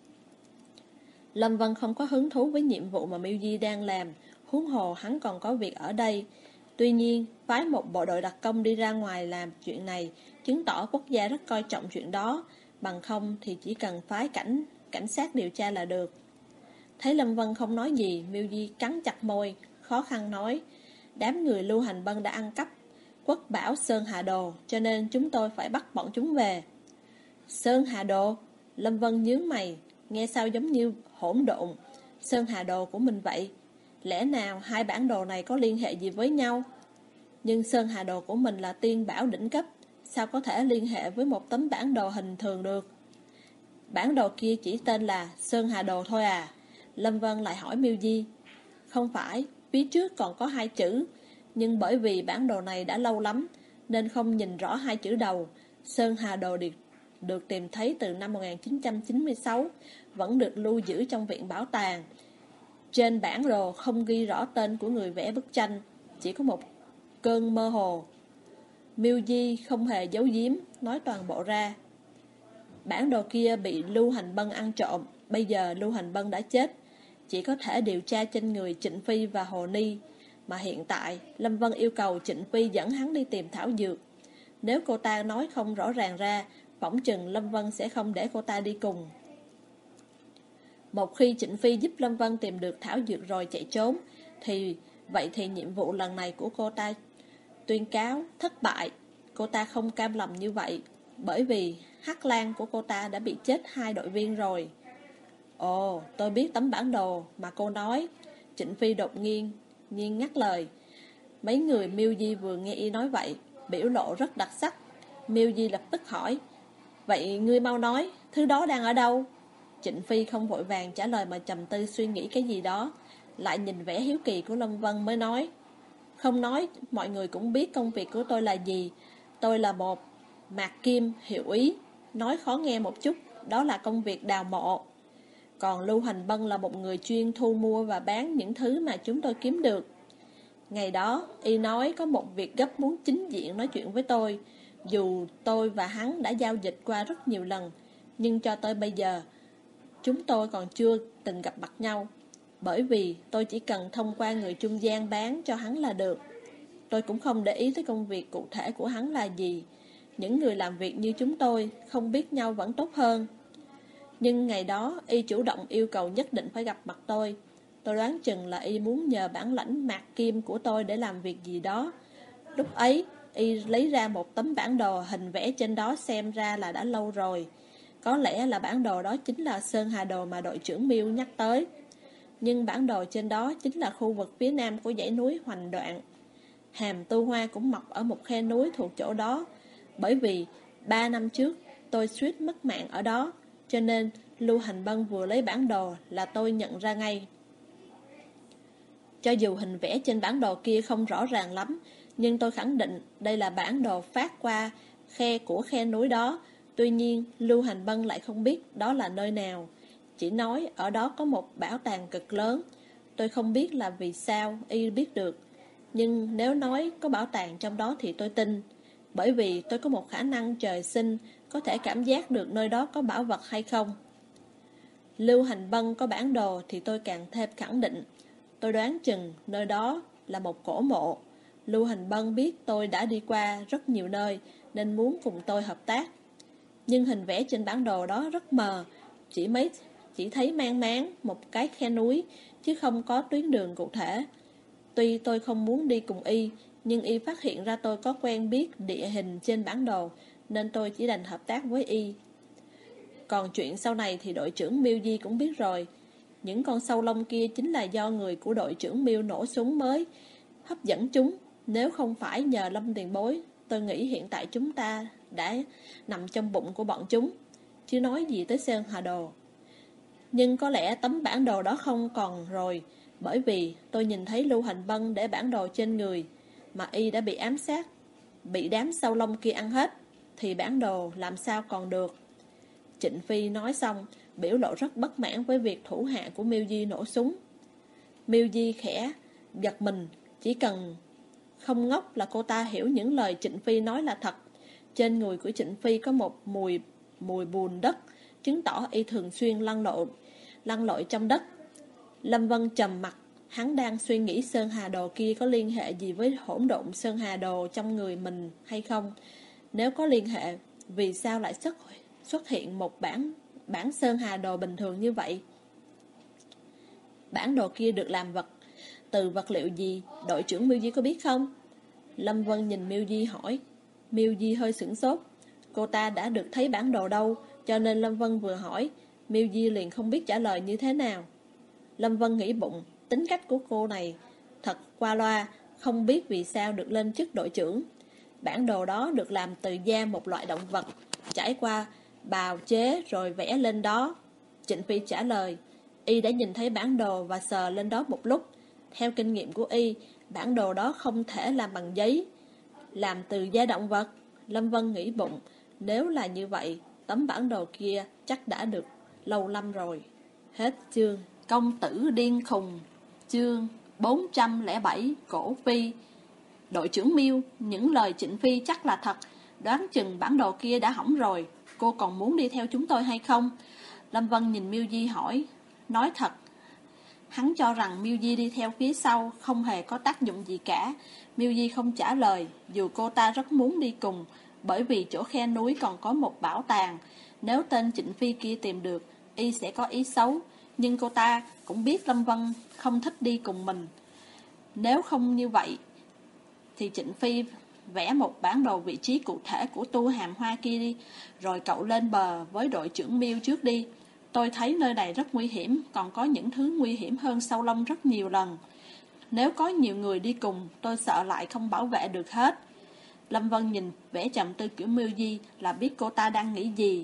Lâm Vân không có hứng thú với nhiệm vụ mà Miêu Di đang làm, huống hồ hắn còn có việc ở đây. Tuy nhiên, phái một bộ đội đặc công đi ra ngoài làm chuyện này, chứng tỏ quốc gia rất coi trọng chuyện đó, bằng không thì chỉ cần phái cảnh sát điều tra là được. Thấy Lâm Vân không nói gì, Miêu Di cắn chặt môi, khó khăn nói, đám người Lưu Hành Bân đã ăn cắp quốc bảo Sơn Hà Đồ, cho nên chúng tôi phải bắt bọn chúng về. Sơn Hà Đồ? Lâm Vân nhướng mày, nghe sao giống như hỗn độn. Sơn Hà Đồ của mình vậy? Lẽ nào hai bản đồ này có liên hệ gì với nhau? Nhưng Sơn Hà Đồ của mình là tiên bảo đỉnh cấp, sao có thể liên hệ với một tấm bản đồ hình thường được? Bản đồ kia chỉ tên là Sơn Hà Đồ thôi à? Lâm Vân lại hỏi Miêu Di. Không phải, phía trước còn có 2 chữ, nhưng bởi vì bản đồ này đã lâu lắm nên không nhìn rõ 2 chữ đầu. Sơn Hà Đồ được tìm thấy từ năm 1996, vẫn được lưu giữ trong viện bảo tàng. Trên bản đồ không ghi rõ tên của người vẽ bức tranh, chỉ có một cơn mơ hồ. Miêu Di không hề giấu giếm, nói toàn bộ ra. Bản đồ kia bị Lưu Hành Bân ăn trộm, bây giờ Lưu Hành Bân đã chết, chỉ có thể điều tra trên người Trịnh Phi và Hồ Ni. Mà hiện tại, Lâm Vân yêu cầu Trịnh Phi dẫn hắn đi tìm thảo dược. Nếu cô ta nói không rõ ràng ra, phỏng chừng Lâm Vân sẽ không để cô ta đi cùng. Một khi Trịnh Phi giúp Lâm Vân tìm được thảo dược rồi chạy trốn, vậy thì nhiệm vụ lần này của cô ta tuyên cáo thất bại. Cô ta không cam lòng như vậy, bởi vì Hắc Lang của cô ta đã bị chết 2 đội viên rồi. Ồ, tôi biết tấm bản đồ mà cô nói. Trịnh Phi đột nhiên ngắt lời. Mấy người Miêu Di vừa nghe y nói vậy, biểu lộ rất đặc sắc. Miêu Di lập tức hỏi, vậy ngươi mau nói, thứ đó đang ở đâu? Trịnh Phi không vội vàng trả lời mà trầm tư suy nghĩ cái gì đó, lại nhìn vẻ hiếu kỳ của Lâm Vân mới nói, không nói, mọi người cũng biết công việc của tôi là gì. Tôi là một mạc kim hiệu úy, nói khó nghe một chút, đó là công việc đào mộ. Còn Lưu Hành Bân là một người chuyên thu mua và bán những thứ mà chúng tôi kiếm được. Ngày đó, y nói có một việc gấp muốn chính diện nói chuyện với tôi. Dù tôi và hắn đã giao dịch qua rất nhiều lần, nhưng cho tới bây giờ, chúng tôi còn chưa từng gặp mặt nhau. Bởi vì tôi chỉ cần thông qua người trung gian bán cho hắn là được. Tôi cũng không để ý tới công việc cụ thể của hắn là gì. Những người làm việc như chúng tôi không biết nhau vẫn tốt hơn. Nhưng ngày đó y chủ động yêu cầu nhất định phải gặp mặt tôi. Tôi đoán chừng là y muốn nhờ bản lãnh mạc kim của tôi để làm việc gì đó. Lúc ấy y lấy ra một tấm bản đồ, hình vẽ trên đó xem ra là đã lâu rồi. Có lẽ là bản đồ đó chính là Sơn Hà Đồ mà đội trưởng Miêu nhắc tới. Nhưng bản đồ trên đó chính là khu vực phía nam của dãy núi Hoành Đoạn. Hàm Tu Hoa cũng mọc ở một khe núi thuộc chỗ đó. Bởi vì 3 năm trước tôi suýt mất mạng ở đó, cho nên Lưu Hành Bân vừa lấy bản đồ là tôi nhận ra ngay. Cho dù hình vẽ trên bản đồ kia không rõ ràng lắm, nhưng tôi khẳng định đây là bản đồ phát qua khe núi đó. Tuy nhiên Lưu Hành Bân lại không biết đó là nơi nào, chỉ nói ở đó có một bảo tàng cực lớn. Tôi không biết là vì sao y biết được, nhưng nếu nói có bảo tàng trong đó thì tôi tin. Bởi vì tôi có một khả năng trời sinh có thể cảm giác được nơi đó có bảo vật hay không. Lưu Hành Bân có bản đồ thì tôi càng thêm khẳng định. Tôi đoán chừng nơi đó là một cổ mộ. Lưu Hành Bân biết tôi đã đi qua rất nhiều nơi nên muốn cùng tôi hợp tác. Nhưng hình vẽ trên bản đồ đó rất mờ, chỉ thấy mang máng một cái khe núi, chứ không có tuyến đường cụ thể. Tuy tôi không muốn đi cùng y, nhưng y phát hiện ra tôi có quen biết địa hình trên bản đồ, nên tôi chỉ đành hợp tác với y. Còn chuyện sau này thì đội trưởng Miêu Di cũng biết rồi. Những con sâu lông kia chính là do người của đội trưởng Miêu nổ súng mới hấp dẫn chúng. Nếu không phải nhờ Lâm tiền bối, tôi nghĩ hiện tại chúng ta đã nằm trong bụng của bọn chúng, chứ nói gì tới Sơn Hà Đồ. Nhưng có lẽ tấm bản đồ đó không còn rồi, bởi vì tôi nhìn thấy Lưu Hành Bân để bản đồ trên người, mà y đã bị ám sát, bị đám sâu lông kia ăn hết, thì bản đồ làm sao còn được. Trịnh Phi nói xong, biểu lộ rất bất mãn với việc thủ hạ của Miêu Di nổ súng. Miêu Di khẽ giật mình, chỉ cần không ngốc là cô ta hiểu những lời Trịnh Phi nói là thật. Trên người của Trịnh Phi có một mùi bùn đất, chứng tỏ y thường xuyên lăn lội trong đất. Lâm Vân trầm mặt, Hắn đang suy nghĩ Sơn Hà Đồ kia có liên hệ gì với hỗn độn Sơn Hà Đồ trong người mình hay không. Nếu có liên hệ, vì sao lại xuất hiện một bản Sơn Hà Đồ bình thường như vậy? Bản đồ kia được làm từ vật liệu gì? Đội trưởng Miêu Di có biết không? Lâm Vân nhìn Miêu Di hỏi. Miêu Di hơi sửng sốt. Cô ta đã được thấy bản đồ đâu, cho nên Lâm Vân vừa hỏi, Miêu Di liền không biết trả lời như thế nào. Lâm Vân nghĩ bụng, tính cách của cô này thật qua loa, không biết vì sao được lên chức đội trưởng. Bản đồ đó được làm từ da một loại động vật, trải qua bào chế rồi vẽ lên đó. Trịnh Phi trả lời, y đã nhìn thấy bản đồ và sờ lên đó một lúc. Theo kinh nghiệm của y, bản đồ đó không thể làm bằng giấy, làm từ da động vật. Lâm Vân nghĩ bụng, nếu là như vậy, tấm bản đồ kia chắc đã được lâu lắm rồi. Hết chương. Công tử điên khùng. Chương 407. Cổ Phi. Đội trưởng Miêu, những lời Trịnh Phi chắc là thật. Đoán chừng bản đồ kia đã hỏng rồi. Cô còn muốn đi theo chúng tôi hay không? Lâm Vân nhìn Miêu Di hỏi. Nói thật, hắn cho rằng Miêu Di đi theo phía sau không hề có tác dụng gì cả. Miêu Di không trả lời, dù cô ta rất muốn đi cùng, bởi vì chỗ khe núi còn có một bảo tàng. Nếu tên Trịnh Phi kia tìm được, y sẽ có ý xấu. Nhưng cô ta cũng biết Lâm Vân không thích đi cùng mình. Nếu không như vậy, thì Trịnh Phi vẽ một bản đồ vị trí cụ thể của tu hàm hoa kia đi, rồi cậu lên bờ với đội trưởng Miêu trước đi. Tôi thấy nơi này rất nguy hiểm, còn có những thứ nguy hiểm hơn Sâu Lông rất nhiều lần. Nếu có nhiều người đi cùng, tôi sợ lại không bảo vệ được hết. Lâm Vân nhìn vẻ trầm tư kiểu Miêu Di là biết cô ta đang nghĩ gì.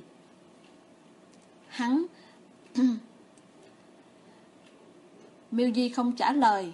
Hắn Miêu Di không trả lời.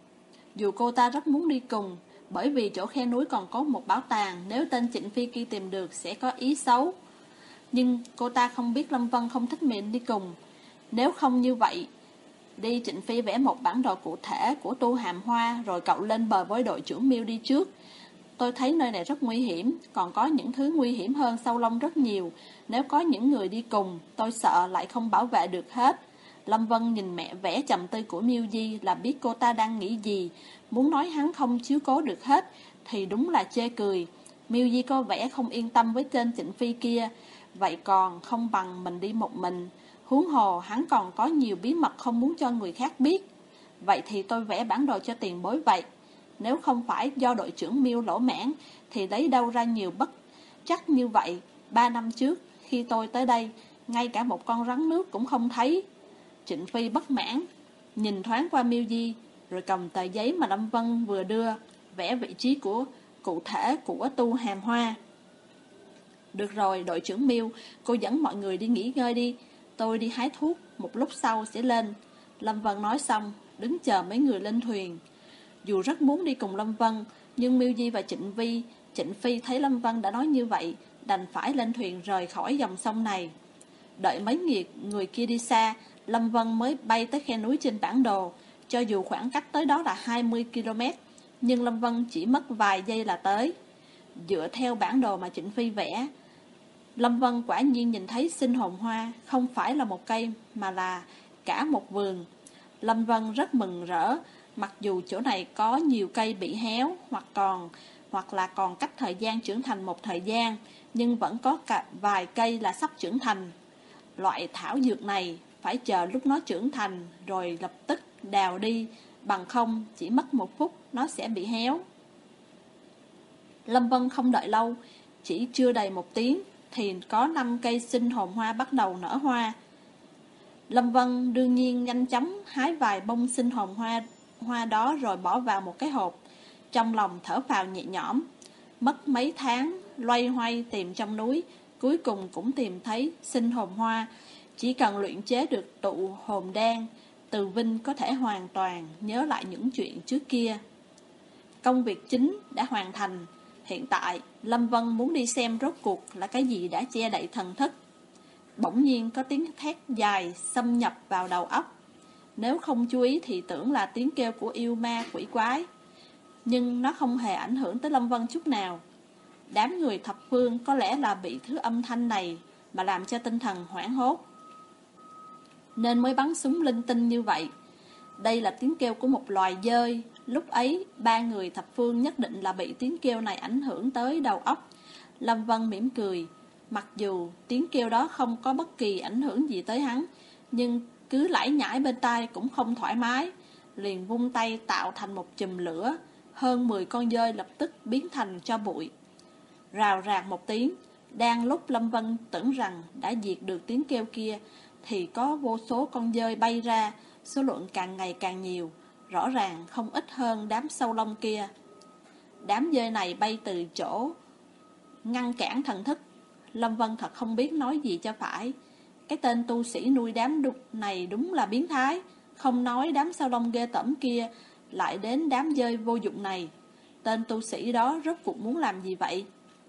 Dù cô ta rất muốn đi cùng, bởi vì chỗ khe núi còn có một bảo tàng, nếu tên Trịnh Phi kia tìm được sẽ có ý xấu. Nhưng cô ta không biết Lâm Vân không thích mình đi cùng. Nếu không như vậy, đi Trịnh Phi vẽ một bản đồ cụ thể của tu hàm hoa, rồi cậu lên bờ với đội trưởng Miêu đi trước. Tôi thấy nơi này rất nguy hiểm, còn có những thứ nguy hiểm hơn Sâu Lông rất nhiều. Nếu có những người đi cùng, tôi sợ lại không bảo vệ được hết. Lâm Vân nhìn mẹ vẽ trầm tư của Miêu Di là biết cô ta đang nghĩ gì. Muốn nói hắn không chiếu cố được hết thì đúng là chê cười. Miêu Di có vẻ không yên tâm với tên Trịnh Phi kia, vậy còn không bằng mình đi một mình. Huống hồ hắn còn có nhiều bí mật không muốn cho người khác biết. Vậy thì tôi vẽ bản đồ cho tiền bối vậy. Nếu không phải do đội trưởng Miêu lỗ mãn thì lấy đâu ra nhiều bất chắc như vậy. 3 năm trước khi tôi tới đây, ngay cả một con rắn nước cũng không thấy. Trịnh Phi bất mãn, nhìn thoáng qua Miêu Di, rồi cầm tờ giấy mà Lâm Vân vừa đưa, vẽ vị trí của cụ thể của tu hàm hoa. Được rồi, đội trưởng Miêu, cô dẫn mọi người đi nghỉ ngơi đi, tôi đi hái thuốc, một lúc sau sẽ lên. Lâm Vân nói xong, đứng chờ mấy người lên thuyền. Dù rất muốn đi cùng Lâm Vân, nhưng Miêu Di và Trịnh Phi thấy Lâm Vân đã nói như vậy, đành phải lên thuyền rời khỏi dòng sông này. Đợi mấy người kia đi xa, Lâm Vân mới bay tới khe núi trên bản đồ. Cho dù khoảng cách tới đó là 20 km, nhưng Lâm Vân chỉ mất vài giây là tới. Dựa theo bản đồ mà Trịnh Phi vẽ, Lâm Vân quả nhiên nhìn thấy sinh hồn hoa không phải là một cây mà là cả một vườn. Lâm Vân rất mừng rỡ, mặc dù chỗ này có nhiều cây bị héo hoặc là còn cách thời gian trưởng thành một thời gian, nhưng vẫn có cả vài cây là sắp trưởng thành. Loại thảo dược này phải chờ lúc nó trưởng thành rồi lập tức đào đi, bằng không chỉ mất 1 phút nó sẽ bị héo. Lâm Vân không đợi lâu, chỉ chưa đầy 1 tiếng thì có 5 cây sinh hồn hoa bắt đầu nở hoa. Lâm Vân đương nhiên nhanh chóng hái vài bông sinh hồn hoa đó rồi bỏ vào một cái hộp. Trong lòng thở phào nhẹ nhõm. Mất mấy tháng loay hoay tìm trong núi, cuối cùng cũng tìm thấy sinh hồn hoa. Chỉ cần luyện chế được tụ hồn đan, Từ Vinh có thể hoàn toàn nhớ lại những chuyện trước kia. Công việc chính đã hoàn thành. Hiện tại Lâm Vân muốn đi xem rốt cuộc là cái gì đã che đậy thần thức. Bỗng nhiên có tiếng thét dài xâm nhập vào đầu óc. Nếu không chú ý thì tưởng là tiếng kêu của yêu ma quỷ quái, nhưng nó không hề ảnh hưởng tới Lâm Vân chút nào. Đám người thập phương có lẽ là bị thứ âm thanh này mà làm cho tinh thần hoảng hốt, nên mới bắn súng linh tinh như vậy. Đây là tiếng kêu của một loài dơi. Lúc ấy, ba người thập phương nhất định là bị tiếng kêu này ảnh hưởng tới đầu óc. Lâm Vân mỉm cười. Mặc dù tiếng kêu đó không có bất kỳ ảnh hưởng gì tới hắn, nhưng cứ lải nhải bên tai cũng không thoải mái. Liền vung tay tạo thành một chùm lửa. Hơn 10 con dơi lập tức biến thành tro bụi. Rào rạc một tiếng. Đang lúc Lâm Vân tưởng rằng đã diệt được tiếng kêu kia, thì có vô số con dơi bay ra, số lượng càng ngày càng nhiều, rõ ràng không ít hơn đám sâu lông kia. Đám dơi này bay từ chỗ ngăn cản thần thức. Lâm Vân thật không biết nói gì cho phải. Cái tên tu sĩ nuôi đám đục này đúng là biến thái. Không nói đám sâu lông ghê tởm kia, lại đến đám dơi vô dụng này. Tên tu sĩ đó rốt cuộc muốn làm gì vậy?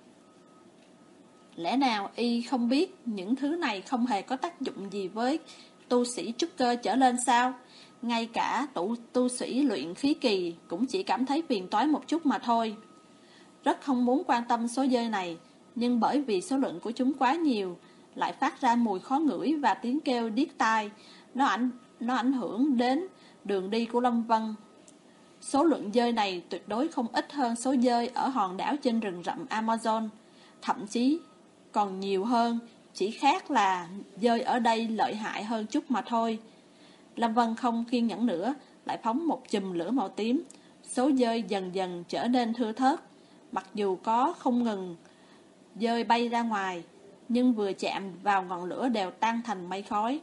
Lẽ nào y không biết những thứ này không hề có tác dụng gì với tu sĩ trúc cơ trở lên sao? Ngay cả tu sĩ luyện khí kỳ cũng chỉ cảm thấy phiền toái một chút mà thôi. Rất không muốn quan tâm số dơi này, nhưng bởi vì số lượng của chúng quá nhiều, lại phát ra mùi khó ngửi và tiếng kêu điếc tai, nó ảnh hưởng đến đường đi của Lâm Vân. Số lượng dơi này tuyệt đối không ít hơn số dơi ở hòn đảo trên rừng rậm Amazon, thậm chí còn nhiều hơn, chỉ khác là dơi ở đây lợi hại hơn chút mà thôi. Lâm Vân không kiên nhẫn nữa, lại phóng một chùm lửa màu tím. Số dơi dần dần trở nên thưa thớt. Mặc dù có không ngừng dơi bay ra ngoài, nhưng vừa chạm vào ngọn lửa đều tan thành mây khói.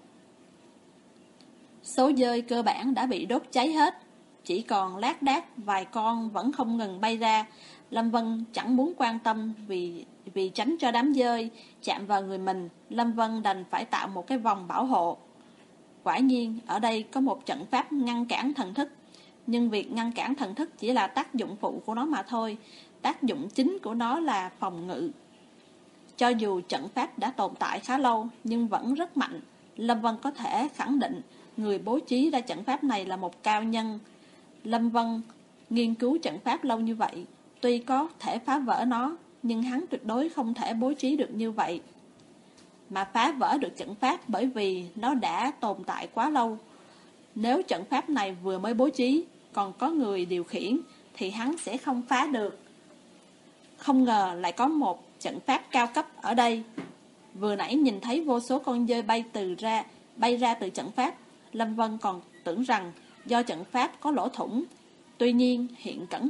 Số dơi cơ bản đã bị đốt cháy hết, chỉ còn lác đác vài con vẫn không ngừng bay ra. Lâm Vân chẳng muốn quan tâm vì tránh cho đám dơi chạm vào người mình. Lâm Vân đành phải tạo một cái vòng bảo hộ. Quả nhiên ở đây có một trận pháp ngăn cản thần thức, nhưng việc ngăn cản thần thức chỉ là tác dụng phụ của nó mà thôi. Tác dụng chính của nó là phòng ngự. Cho dù trận pháp đã tồn tại khá lâu nhưng vẫn rất mạnh, Lâm Vân có thể khẳng định người bố trí ra trận pháp này là một cao nhân. Lâm Vân nghiên cứu trận pháp lâu như vậy, tuy có thể phá vỡ nó, nhưng hắn tuyệt đối không thể bố trí được như vậy. Mà phá vỡ được trận pháp bởi vì nó đã tồn tại quá lâu. Nếu trận pháp này vừa mới bố trí, còn có người điều khiển, thì hắn sẽ không phá được. Không ngờ lại có một trận pháp cao cấp ở đây. Vừa nãy nhìn thấy vô số con dơi bay ra từ trận pháp, Lâm Vân còn tưởng rằng do trận pháp có lỗ thủng. Tuy nhiên hiện cẩn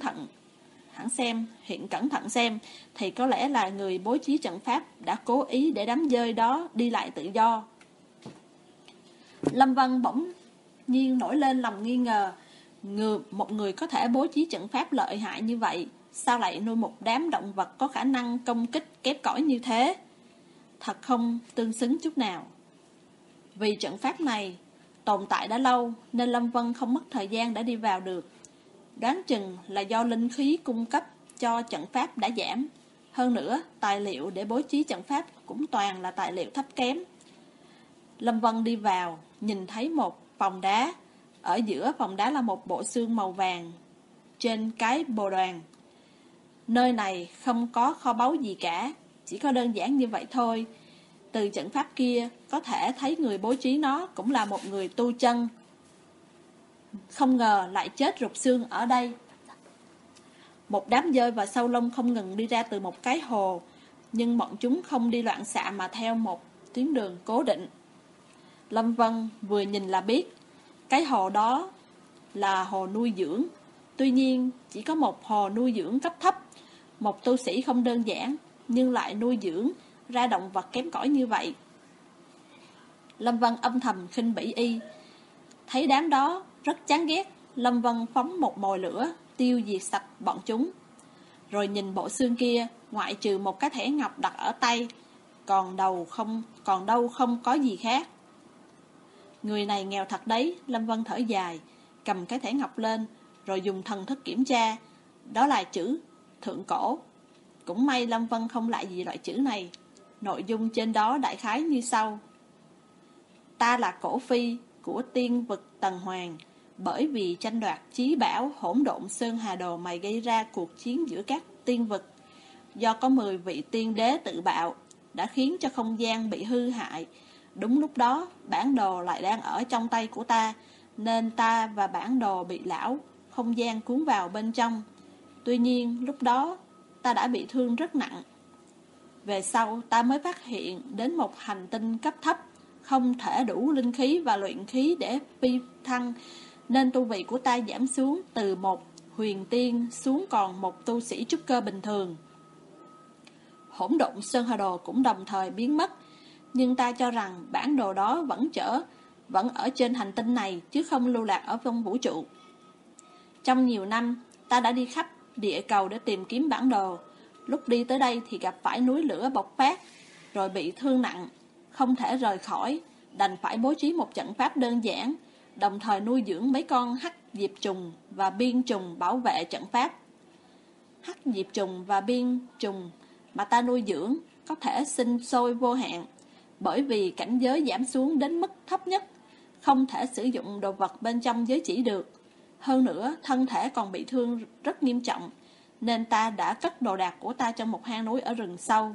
thận xem thì có lẽ là người bố trí trận pháp đã cố ý để đám dơi đó đi lại tự do. Lâm Vân bỗng nhiên nổi lên lòng nghi ngờ, một người có thể bố trí trận pháp lợi hại như vậy, sao lại nuôi một đám động vật có khả năng công kích kém cỏi như thế? Thật không tương xứng chút nào. Vì trận pháp này tồn tại đã lâu nên Lâm Vân không mất thời gian để đi vào được. Đoán chừng là do linh khí cung cấp cho trận pháp đã giảm. Hơn nữa, tài liệu để bố trí trận pháp cũng toàn là tài liệu thấp kém. Lâm Vân đi vào, nhìn thấy một phòng đá. Ở giữa phòng đá là một bộ xương màu vàng trên cái bồ đoàn. Nơi này không có kho báu gì cả, chỉ có đơn giản như vậy thôi. Từ trận pháp kia có thể thấy người bố trí nó cũng là một người tu chân. Không ngờ lại chết rụt xương ở đây. Một đám dơi và sâu lông không ngừng đi ra từ một cái hồ, nhưng bọn chúng không đi loạn xạ mà theo một tuyến đường cố định. Lâm Vân vừa nhìn là biết cái hồ đó là hồ nuôi dưỡng. Tuy nhiên chỉ có một hồ nuôi dưỡng cấp thấp. Một tu sĩ không đơn giản, nhưng lại nuôi dưỡng ra động vật kém cỏi như vậy. Lâm Vân âm thầm khinh bỉ y. Thấy đám đó rất chán ghét, Lâm Vân phóng một mồi lửa tiêu diệt sạch bọn chúng. Rồi nhìn bộ xương kia, ngoại trừ một cái thẻ ngọc đặt ở tay, còn đâu không có gì khác. Người này nghèo thật đấy. Lâm Vân thở dài, cầm cái thẻ ngọc lên, rồi dùng thần thức kiểm tra. Đó là chữ thượng cổ. Cũng may Lâm Vân không lại gì loại chữ này. Nội dung trên đó đại khái như sau: Ta là cổ phi của tiên vực Tần Hoàng. Bởi vì tranh đoạt chí bảo hỗn độn Sơn Hà Đồ mày gây ra cuộc chiến giữa các tiên vực. Do có 10 vị tiên đế tự bạo, đã khiến cho không gian bị hư hại. Đúng lúc đó bản đồ lại đang ở trong tay của ta. nên ta và bản đồ bị lão không gian cuốn vào bên trong. Tuy nhiên, lúc đó ta đã bị thương rất nặng. Về sau, ta mới phát hiện đến một hành tinh cấp thấp, không thể đủ linh khí và luyện khí để phi thăng, nên tu vị của ta giảm xuống từ một huyền tiên xuống còn một tu sĩ trúc cơ bình thường. Hỗn độn Sơn Hà Đồ cũng đồng thời biến mất, nhưng ta cho rằng bản đồ đó vẫn ở trên hành tinh này chứ không lưu lạc ở trong vũ trụ. Trong nhiều năm, ta đã đi khắp địa cầu để tìm kiếm bản đồ. Lúc đi tới đây thì gặp phải núi lửa bộc phát, rồi bị thương nặng, không thể rời khỏi, đành phải bố trí một trận pháp đơn giản, đồng thời nuôi dưỡng mấy con hắc diệp trùng và biên trùng bảo vệ trận pháp. Hắc diệp trùng và biên trùng mà ta nuôi dưỡng có thể sinh sôi vô hạn, bởi vì cảnh giới giảm xuống đến mức thấp nhất, không thể sử dụng đồ vật bên trong giới chỉ được. Hơn nữa, thân thể còn bị thương rất nghiêm trọng, nên ta đã cất đồ đạc của ta trong một hang núi ở rừng sâu.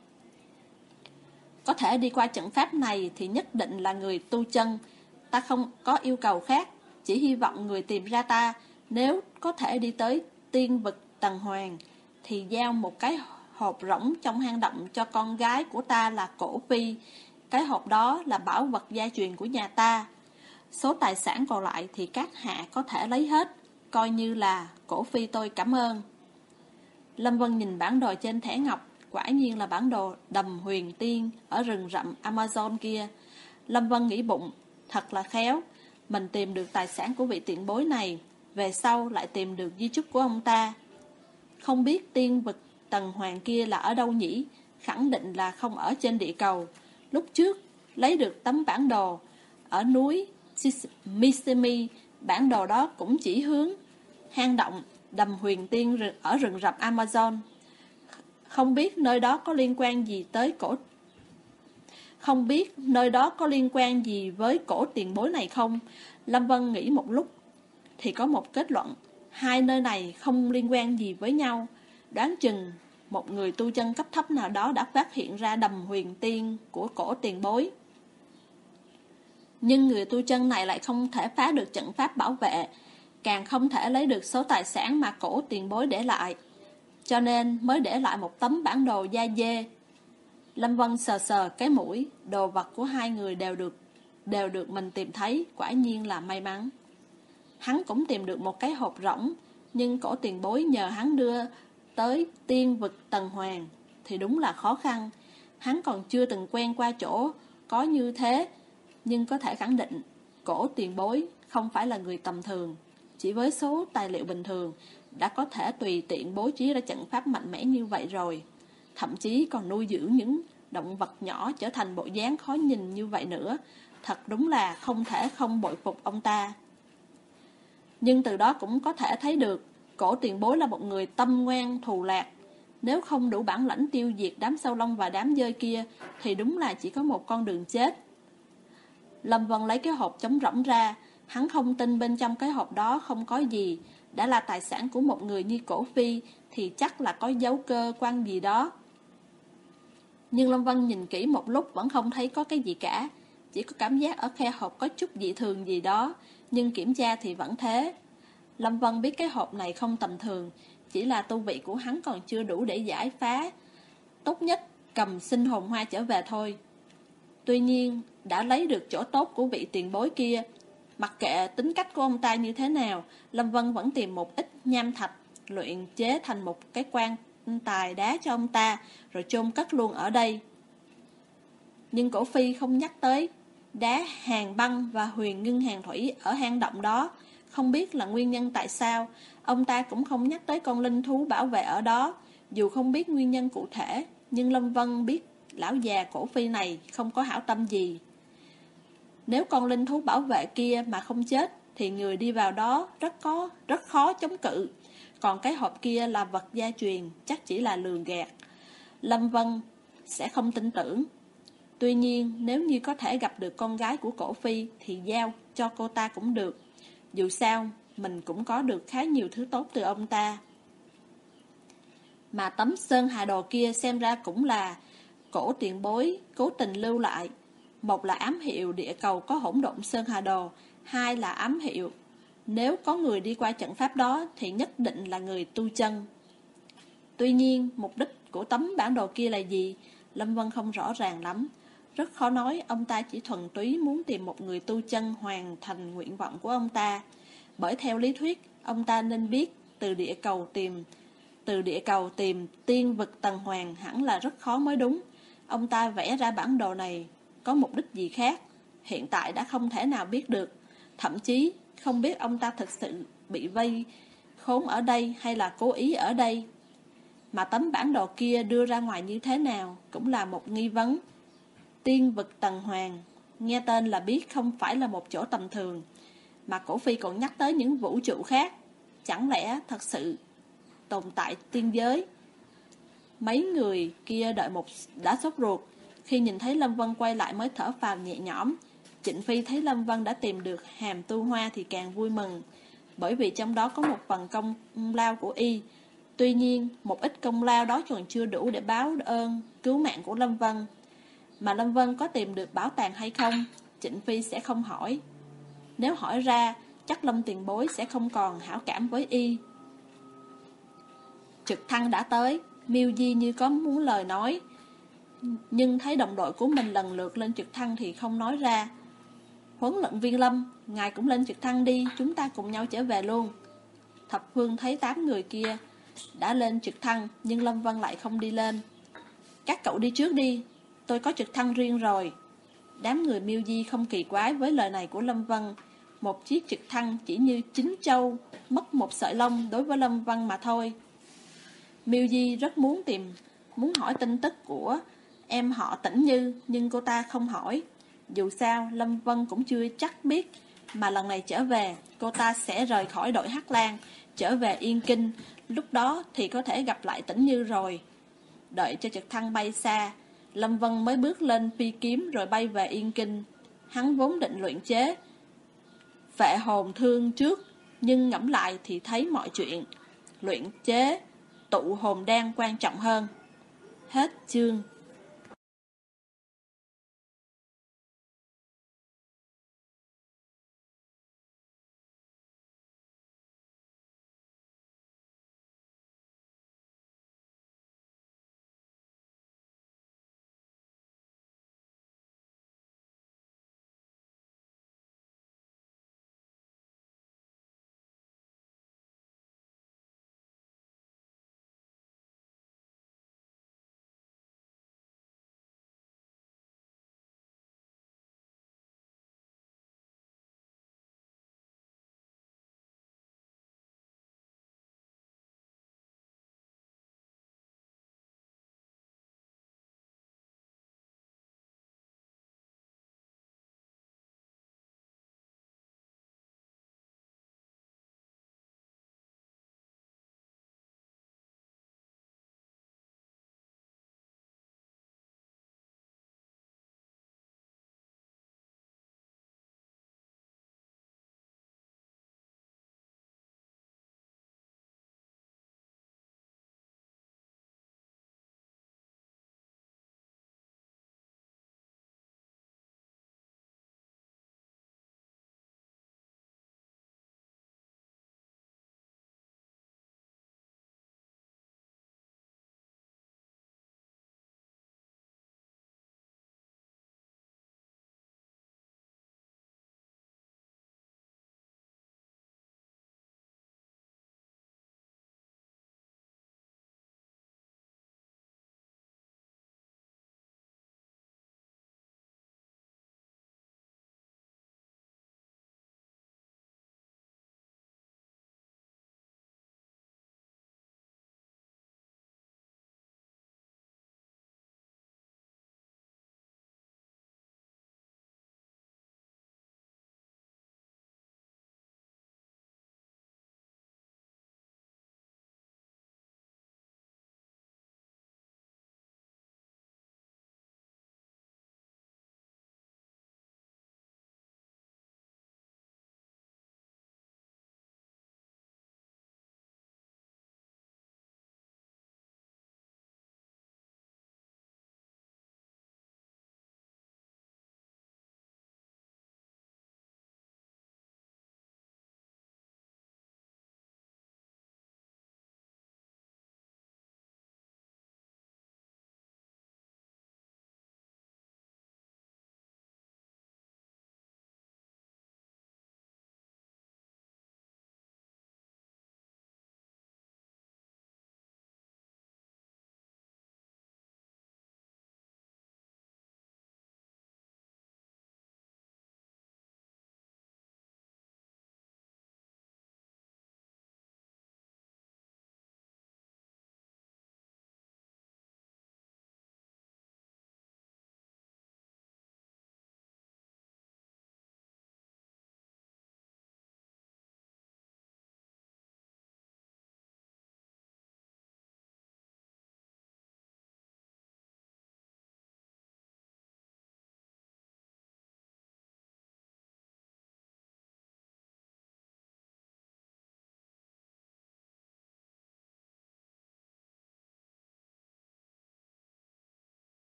Có thể đi qua trận pháp này thì nhất định là người tu chân. Ta không có yêu cầu khác, chỉ hy vọng người tìm ra ta, nếu có thể đi tới tiên vực Tần Hoàng, thì giao một cái hộp rỗng trong hang động cho con gái của ta là Cổ Phi. Cái hộp đó là bảo vật gia truyền của nhà ta. Số tài sản còn lại thì các hạ có thể lấy hết, coi như là Cổ Phi tôi cảm ơn. Lâm Vân nhìn bản đồ trên thẻ ngọc, quả nhiên là bản đồ đầm huyền tiên ở rừng rậm Amazon kia. Lâm Vân nghĩ bụng, thật là khéo, mình tìm được tài sản của vị tiền bối này, về sau lại tìm được di chúc của ông ta. Không biết tiên vực Tần Hoàng kia là ở đâu nhỉ? Khẳng định là không ở trên địa cầu. Lúc trước lấy được tấm bản đồ ở núi Missimi, bản đồ đó cũng chỉ hướng hang động đầm huyền tiên ở rừng rậm Amazon. Không biết nơi đó có liên quan gì với cổ tiền bối này không? Lâm Vân nghĩ một lúc thì có một kết luận, hai nơi này không liên quan gì với nhau. Đoán chừng một người tu chân cấp thấp nào đó đã phát hiện ra đầm huyền tiên của cổ tiền bối. Nhưng người tu chân này lại không thể phá được trận pháp bảo vệ, càng không thể lấy được số tài sản mà cổ tiền bối để lại, cho nên mới để lại một tấm bản đồ da dê. Lâm Vân sờ sờ cái mũi, đồ vật của hai người đều được mình tìm thấy, quả nhiên là may mắn. Hắn cũng tìm được một cái hộp rỗng, nhưng cổ tiền bối nhờ hắn đưa tới tiên vực Tần Hoàng thì đúng là khó khăn. Hắn còn chưa từng quen qua chỗ có như thế, nhưng có thể khẳng định cổ tiền bối không phải là người tầm thường. Chỉ với số tài liệu bình thường đã có thể tùy tiện bố trí ra trận pháp mạnh mẽ như vậy rồi, thậm chí còn nuôi dưỡng những động vật nhỏ trở thành bộ dáng khó nhìn như vậy nữa. Thật đúng là không thể không bội phục ông ta. Nhưng từ đó cũng có thể thấy được cổ tiền bối là một người tâm ngoan thù lạc. Nếu không đủ bản lãnh tiêu diệt đám sâu lông và đám dơi kia thì đúng là chỉ có một con đường chết. Lâm Vân lấy cái hộp trống rỗng ra. Hắn không tin bên trong cái hộp đó không có gì. Đã là tài sản của một người như Cổ Phi thì chắc là có dấu cơ quan gì đó. Nhưng Lâm Vân nhìn kỹ một lúc vẫn không thấy có cái gì cả. Chỉ có cảm giác ở khe hộp có chút dị thường gì đó, nhưng kiểm tra thì vẫn thế. Lâm Vân biết cái hộp này không tầm thường, chỉ là tu vị của hắn còn chưa đủ để giải phá. Tốt nhất cầm sinh hồn hoa trở về thôi. Tuy nhiên, đã lấy được chỗ tốt của vị tiền bối kia, mặc kệ tính cách của ông ta như thế nào, Lâm Vân vẫn tìm một ít nham thạch, luyện chế thành một cái quan tài đá cho ông ta, rồi chôn cất luôn ở đây. Nhưng Cổ Phi không nhắc tới đá hàng băng và huyền ngưng hàng thủy ở hang động đó. Không biết là nguyên nhân tại sao, ông ta cũng không nhắc tới con linh thú bảo vệ ở đó. Dù không biết nguyên nhân cụ thể, nhưng Lâm Vân biết lão già Cổ Phi này không có hảo tâm gì. Nếu con linh thú bảo vệ kia mà không chết thì người đi vào đó rất khó chống cự. Còn cái hộp kia là vật gia truyền, chắc chỉ là lường gạt. Lâm Vân sẽ không tin tưởng. Tuy nhiên, nếu như có thể gặp được con gái của Cổ Phi thì giao cho cô ta cũng được. Dù sao, mình cũng có được khá nhiều thứ tốt từ ông ta. Mà tấm sơn hà đồ kia xem ra cũng là cổ tiền bối cố tình lưu lại. Một là ám hiệu địa cầu có hỗn độn sơn hà đồ, hai là ám hiệu. Nếu có người đi qua trận pháp đó thì nhất định là người tu chân. Tuy nhiên, mục đích của tấm bản đồ kia là gì, Lâm Vân không rõ ràng lắm. Rất khó nói, ông ta chỉ thuần túy muốn tìm một người tu chân hoàn thành nguyện vọng của ông ta. Bởi theo lý thuyết, ông ta nên biết từ địa cầu tìm tiên vực Tần Hoàng hẳn là rất khó mới đúng. Ông ta vẽ ra bản đồ này có mục đích gì khác, hiện tại đã không thể nào biết được. Thậm chí không biết ông ta thực sự bị vây khốn ở đây hay là cố ý ở đây. Mà tấm bản đồ kia đưa ra ngoài như thế nào cũng là một nghi vấn. Tiên vực Tần Hoàng, nghe tên là biết không phải là một chỗ tầm thường. Mà cổ phi còn nhắc tới những vũ trụ khác. Chẳng lẽ thật sự tồn tại tiên giới? Mấy người kia đã sốt ruột. Khi nhìn thấy Lâm Vân quay lại mới thở phào nhẹ nhõm. Trịnh Phi thấy Lâm Vân đã tìm được hàm tu hoa thì càng vui mừng, bởi vì trong đó có một phần công lao của y. Tuy nhiên, một ít công lao đó còn chưa đủ để báo ơn cứu mạng của Lâm Vân. Mà Lâm Vân có tìm được bảo tàng hay không, Trịnh Phi sẽ không hỏi. Nếu hỏi ra, chắc Lâm tiền bối sẽ không còn hảo cảm với y. Trực thăng đã tới, Miêu Di như có muốn lời nói, nhưng thấy đồng đội của mình lần lượt lên trực thăng thì không nói ra. Huấn luyện viên Lâm, ngài cũng lên trực thăng đi, chúng ta cùng nhau trở về luôn. Thập Phương thấy 8 người kia đã lên trực thăng, nhưng Lâm Vân lại không đi lên. Các cậu đi trước đi, tôi có trực thăng riêng rồi. Đám người Miêu Di không kỳ quái với lời này của Lâm Vân. Một chiếc trực thăng chỉ như chín châu mất một sợi lông đối với Lâm Vân mà thôi. Miêu Di rất muốn hỏi tin tức của em họ Tĩnh Như, nhưng cô ta không hỏi. Dù sao Lâm Vân cũng chưa chắc biết, mà lần này trở về cô ta sẽ rời khỏi đội Hắc Lang, trở về Yên Kinh. Lúc đó thì có thể gặp lại Tĩnh Như rồi. Đợi cho trực thăng bay xa, Lâm Vân mới bước lên phi kiếm rồi bay về Yên Kinh. Hắn vốn định luyện chế Phệ hồn thương trước, nhưng ngẫm lại thì thấy mọi chuyện luyện chế tụ hồn đan quan trọng hơn. Hết chương.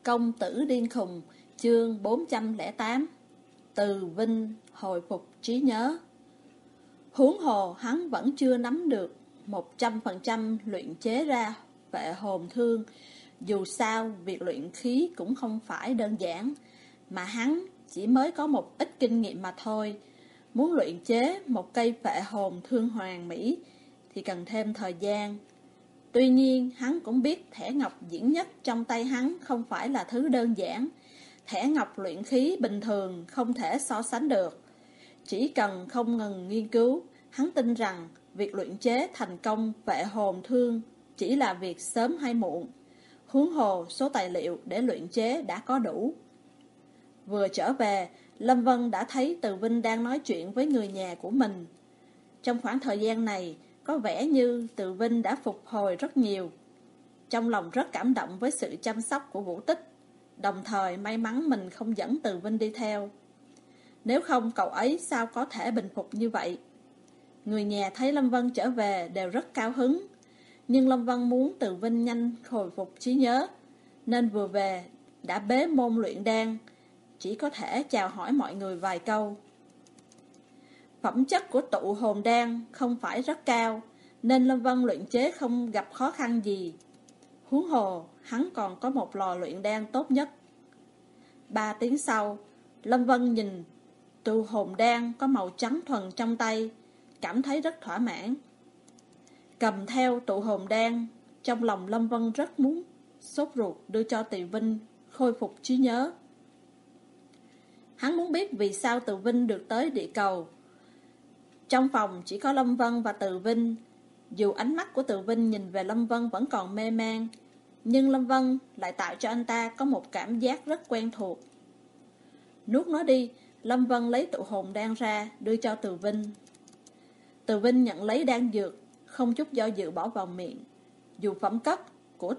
Công tử điên khùng, chương 408. Từ Vinh hồi phục trí nhớ. Huống hồ hắn vẫn chưa nắm được 100% luyện chế ra vệ hồn thương. Dù sao, việc luyện khí cũng không phải đơn giản, mà hắn chỉ mới có một ít kinh nghiệm mà thôi. Muốn luyện chế một cây vệ hồn thương hoàn mỹ thì cần thêm thời gian. Tuy nhiên, hắn cũng biết thẻ ngọc diễn nhất trong tay hắn không phải là thứ đơn giản. Thẻ ngọc luyện khí bình thường không thể so sánh được. Chỉ cần không ngừng nghiên cứu, hắn tin rằng việc luyện chế thành công vệ hồn thương chỉ là việc sớm hay muộn. Huống hồ số tài liệu để luyện chế đã có đủ. Vừa trở về, Lâm Vân đã thấy Từ Vinh đang nói chuyện với người nhà của mình. Trong khoảng thời gian này, có vẻ như Từ Vinh đã phục hồi rất nhiều. Trong lòng rất cảm động với sự chăm sóc của Vũ Tích, đồng thời may mắn mình không dẫn Từ Vinh đi theo. Nếu không cậu ấy sao có thể bình phục như vậy? Người nhà thấy Lâm Vân trở về đều rất cao hứng. Nhưng Lâm Vân muốn Từ Vinh nhanh hồi phục trí nhớ, nên vừa về đã bế môn luyện đan, chỉ có thể chào hỏi mọi người vài câu. Phẩm chất của tụ hồn đan không phải rất cao, nên Lâm Vân luyện chế không gặp khó khăn gì. Huống hồ, hắn còn có một lò luyện đan tốt nhất. 3 tiếng sau, Lâm Vân nhìn tụ hồn đan có màu trắng thuần trong tay, cảm thấy rất thỏa mãn. Cầm theo tụ hồn đan, trong lòng Lâm Vân rất muốn sốt ruột đưa cho Từ Vinh khôi phục trí nhớ. Hắn muốn biết vì sao Từ Vinh được tới địa cầu. Trong phòng chỉ có Lâm Vân và Từ Vinh. Dù ánh mắt của Từ Vinh nhìn về Lâm Vân vẫn còn mê man, nhưng Lâm Vân lại tạo cho anh ta có một cảm giác rất quen thuộc. Nuốt nó đi, Lâm Vân lấy tụ hồn đan ra đưa cho Từ Vinh. Từ Vinh nhận lấy đan dược, không chút do dự bỏ vào miệng. Dù phẩm cấp của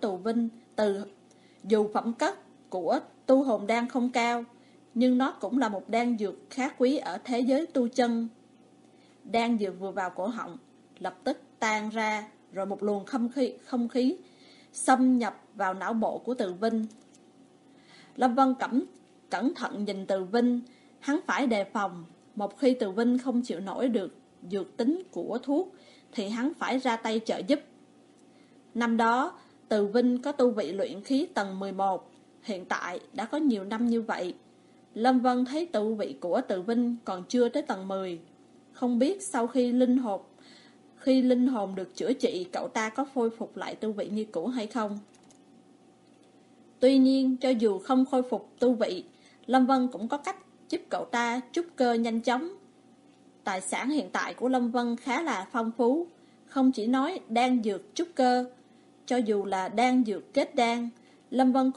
tu hồn đan không cao, nhưng nó cũng là một đan dược khá quý ở thế giới tu chân. Đan dược vừa vào cổ họng, lập tức tan ra, rồi một luồng không khí xâm nhập vào não bộ của Từ Vinh. Lâm Vân cẩn thận nhìn Từ Vinh, hắn phải đề phòng, một khi Từ Vinh không chịu nổi được dược tính của thuốc thì hắn phải ra tay trợ giúp. Năm đó, Từ Vinh có tu vị luyện khí tầng 11, hiện tại đã có nhiều năm như vậy. Lâm Vân thấy tu vị của Từ Vinh còn chưa tới tầng 10. Không biết sau khi linh hồn được chữa trị, cậu ta có khôi phục lại tu vị như cũ hay không. Tuy nhiên, cho dù không khôi phục tu vị, Lâm Vân cũng có cách giúp cậu ta trúc cơ nhanh chóng. Tài sản hiện tại của Lâm Vân khá là phong phú, không chỉ nói đan dược trúc cơ, cho dù là đan dược kết đan, Lâm Vân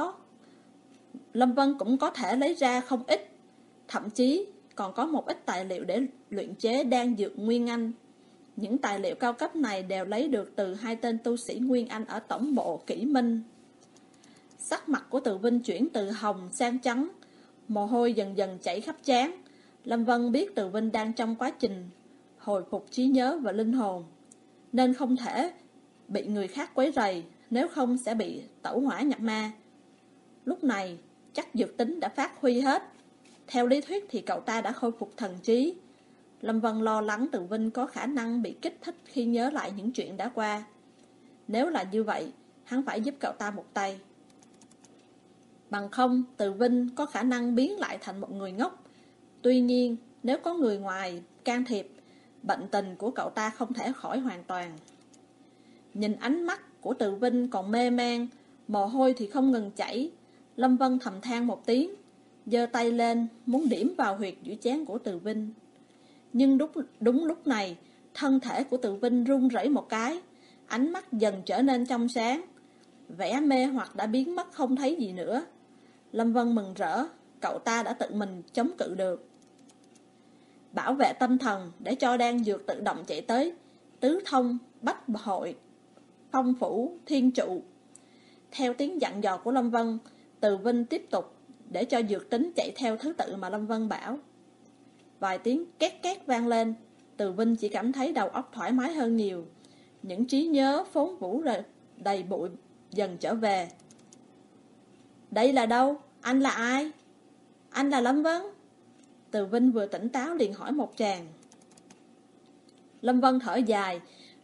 cũng có thể lấy ra không ít, thậm chí còn có một ít tài liệu để luyện chế đan dược Nguyên Anh. Những tài liệu cao cấp này đều lấy được từ 2 tên tu sĩ Nguyên Anh ở tổng bộ Kỷ Minh. Sắc mặt của Từ Vinh chuyển từ hồng sang trắng, mồ hôi dần dần chảy khắp trán. Lâm Vân biết Từ Vinh đang trong quá trình hồi phục trí nhớ và linh hồn, nên không thể bị người khác quấy rầy, nếu không sẽ bị tẩu hỏa nhập ma. Lúc này chắc dược tính đã phát huy hết. Theo lý thuyết thì cậu ta đã khôi phục thần trí. Lâm Vân lo lắng Từ Vinh có khả năng bị kích thích khi nhớ lại những chuyện đã qua. Nếu là như vậy, hắn phải giúp cậu ta một tay. Bằng không, Từ Vinh có khả năng biến lại thành một người ngốc. Tuy nhiên, nếu có người ngoài can thiệp, bệnh tình của cậu ta không thể khỏi hoàn toàn. Nhìn ánh mắt của Từ Vinh còn mê man, mồ hôi thì không ngừng chảy, Lâm Vân thầm than một tiếng, giơ tay lên muốn điểm vào huyệt giữa trán của Từ Vinh. Nhưng đúng lúc này, thân thể của Từ Vinh run rẩy một cái, ánh mắt dần trở nên trong sáng, vẻ mê hoặc đã biến mất không thấy gì nữa. Lâm Vân mừng rỡ, cậu ta đã tự mình chống cự được. Bảo vệ tâm thần để cho đan dược tự động chạy tới tứ thông, bách hội, phong phủ, thiên trụ. Theo tiếng dặn dò của Lâm Vân, Từ Vinh tiếp tục để cho dược tính chạy theo thứ tự mà Lâm Vân bảo. Vài tiếng két két vang lên, Từ Vinh chỉ cảm thấy đầu óc thoải mái hơn nhiều. Những trí nhớ phốn vũ đầy bụi dần trở về. Đây là đâu? Anh là ai? Anh là Lâm Vân. Từ Vinh vừa tỉnh táo liền hỏi một tràng. Lâm Vân thở dài.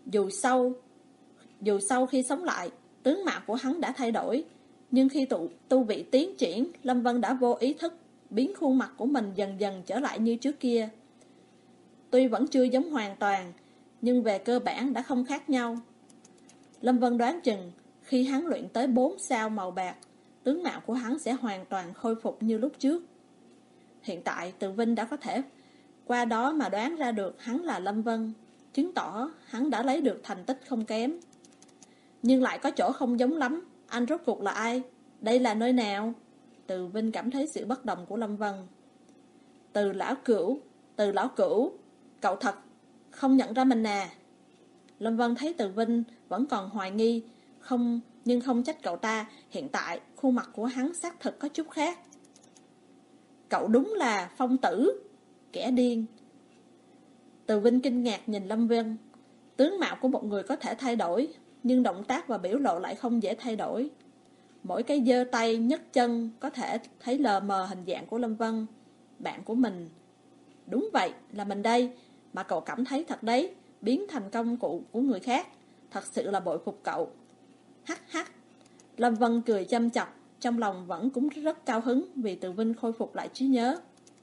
Dù sau khi sống lại, tướng mạo của hắn đã thay đổi. Nhưng khi tu vị tiến triển, Lâm Vân đã vô ý thức biến khuôn mặt của mình dần dần trở lại như trước kia. Tuy vẫn chưa giống hoàn toàn, nhưng về cơ bản đã không khác nhau. Lâm Vân đoán chừng khi hắn luyện tới 4 sao màu bạc, tướng mạo của hắn sẽ hoàn toàn khôi phục như lúc trước. Hiện tại Từ Vinh đã có thể qua đó mà đoán ra được hắn là Lâm Vân, chứng tỏ hắn đã lấy được thành tích không kém. Nhưng lại có chỗ không giống lắm. Anh rốt cuộc là ai? Đây là nơi nào? Từ Vinh cảm thấy sự bất đồng của Lâm Vân. Từ lão cửu, cậu thật không nhận ra mình à? Lâm Vân thấy Từ Vinh vẫn còn hoài nghi, nhưng không trách cậu ta. Hiện tại khuôn mặt của hắn xác thực có chút khác. Cậu đúng là Phong Tử, kẻ điên. Từ Vinh kinh ngạc nhìn Lâm Vân. Tướng mạo của một người có thể thay đổi, nhưng động tác và biểu lộ lại không dễ thay đổi. Mỗi cái giơ tay nhấc chân có thể thấy lờ mờ hình dạng của Lâm Vân. Bạn của mình. Đúng vậy, là mình đây. Mà cậu cảm thấy thật đấy, biến thành công cụ của người khác. Thật sự là bội phục cậu. Hắc hắc. Lâm Vân cười châm chọc, trong lòng vẫn cũng rất cao hứng vì Từ Vinh khôi phục lại trí nhớ.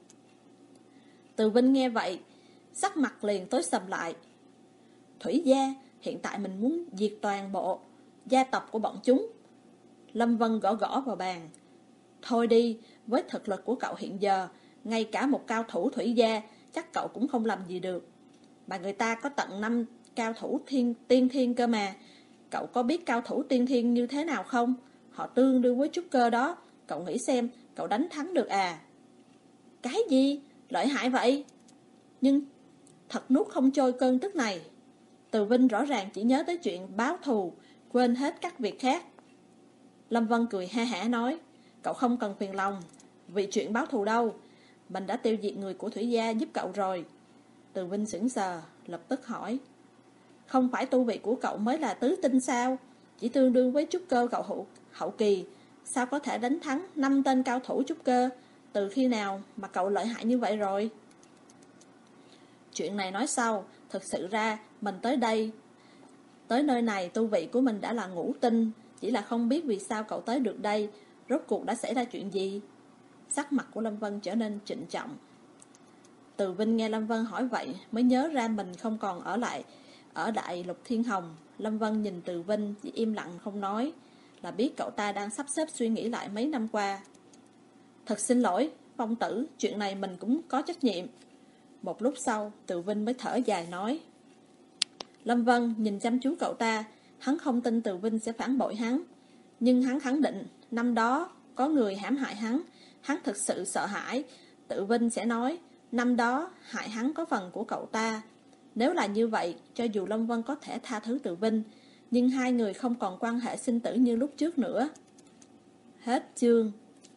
Từ Vinh nghe vậy, sắc mặt liền tối sầm lại. Thủy gia, hiện tại mình muốn diệt toàn bộ gia tộc của bọn chúng. Lâm Vân gõ gõ vào bàn. Thôi đi, với thực lực của cậu hiện giờ, ngay cả một cao thủ thủy gia chắc cậu cũng không làm gì được. Mà người ta có tận 5 cao thủ tiên thiên cơ mà. Cậu có biết cao thủ tiên thiên như thế nào không? Họ tương đương với trúc cơ đó. Cậu nghĩ xem, cậu đánh thắng được à? Cái gì? Lợi hại vậy? Nhưng thật nuốt không trôi cơn tức này. Từ Vinh rõ ràng chỉ nhớ tới chuyện báo thù, quên hết các việc khác. Lâm Vân cười ha hả nói, cậu không cần phiền lòng vì chuyện báo thù đâu. Mình đã tiêu diệt người của Thủy gia giúp cậu rồi. Từ Vinh sững sờ, lập tức hỏi, không phải tu vị của cậu mới là tứ tinh sao? Chỉ tương đương với trúc cơ cậu hậu kỳ, sao có thể đánh thắng 5 tên cao thủ trúc cơ? Từ khi nào mà cậu lợi hại như vậy rồi? Chuyện này nói sau. Thực sự ra mình tới nơi này tu vị của mình đã là ngũ tinh. Chỉ là không biết vì sao cậu tới được đây. Rốt cuộc đã xảy ra chuyện gì? Sắc mặt của Lâm Vân trở nên trịnh trọng. Từ Vinh nghe Lâm Vân hỏi vậy mới nhớ ra mình không còn ở Đại Lục Thiên Hồng. Lâm Vân nhìn Từ Vinh chỉ im lặng không nói, là biết cậu ta đang sắp xếp suy nghĩ lại mấy năm qua. Thật xin lỗi Phong Tử, chuyện này mình cũng có trách nhiệm. Một lúc sau Từ Vinh mới thở dài nói. Lâm Vân nhìn chăm chú cậu ta. Hắn không tin Từ Vinh sẽ phản bội hắn, nhưng hắn khẳng định năm đó có người hãm hại hắn. Hắn thực sự sợ hãi Từ Vinh sẽ nói năm đó hại hắn có phần của cậu ta. Nếu là như vậy, cho dù Lâm Vân có thể tha thứ Từ Vinh, nhưng hai người không còn quan hệ sinh tử như lúc trước nữa. Hết chương.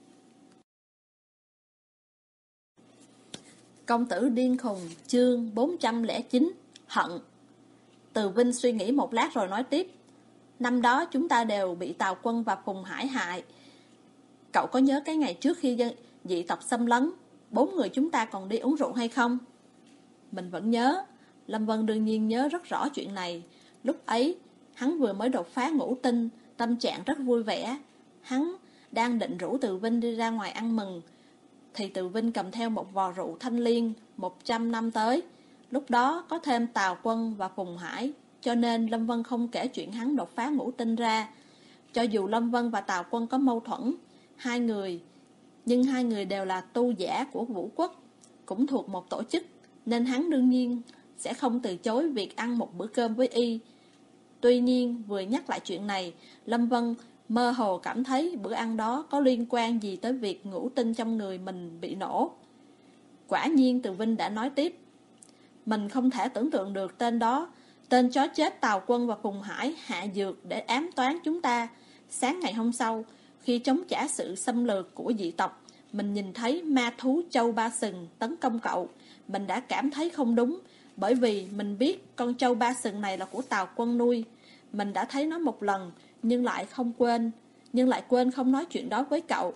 Công tử điên khùng, chương 409, hận. Từ Vinh suy nghĩ một lát rồi nói tiếp. Năm đó chúng ta đều bị Tào Quân và Phùng Hải hại. Cậu có nhớ cái ngày trước khi dị tộc xâm lấn, 4 người chúng ta còn đi uống rượu hay không? Mình vẫn nhớ. Lâm Vân đương nhiên nhớ rất rõ chuyện này. Lúc ấy hắn vừa mới đột phá ngũ tinh, tâm trạng rất vui vẻ. Hắn đang định rủ Từ Vinh đi ra ngoài ăn mừng, thì Từ Vinh cầm theo một vò rượu Thanh Liên 100 năm tới. Lúc đó có thêm Tào Quân và Phùng Hải, cho nên Lâm Vân không kể chuyện hắn đột phá ngũ tinh ra. Cho dù Lâm Vân và Tào Quân có mâu thuẫn, nhưng hai người đều là tu giả của Vũ Quốc, cũng thuộc một tổ chức, nên hắn đương nhiên sẽ không từ chối việc ăn một bữa cơm với y. Tuy nhiên vừa nhắc lại chuyện này, Lâm Vân mơ hồ cảm thấy bữa ăn đó có liên quan gì tới việc ngũ tinh trong người mình bị nổ. Quả nhiên Từ Vinh đã nói tiếp. Mình không thể tưởng tượng được tên chó chết Tào Quân và Phùng Hải hạ dược để ám toán chúng ta. Sáng ngày hôm sau, khi chống trả sự xâm lược của dị tộc, mình nhìn thấy ma thú Châu Ba Sừng tấn công cậu. Mình đã cảm thấy không đúng, bởi vì mình biết con Châu Ba Sừng này là của Tào Quân nuôi. Mình đã thấy nó một lần, nhưng lại không quên. nhưng lại quên không nói chuyện đó với cậu.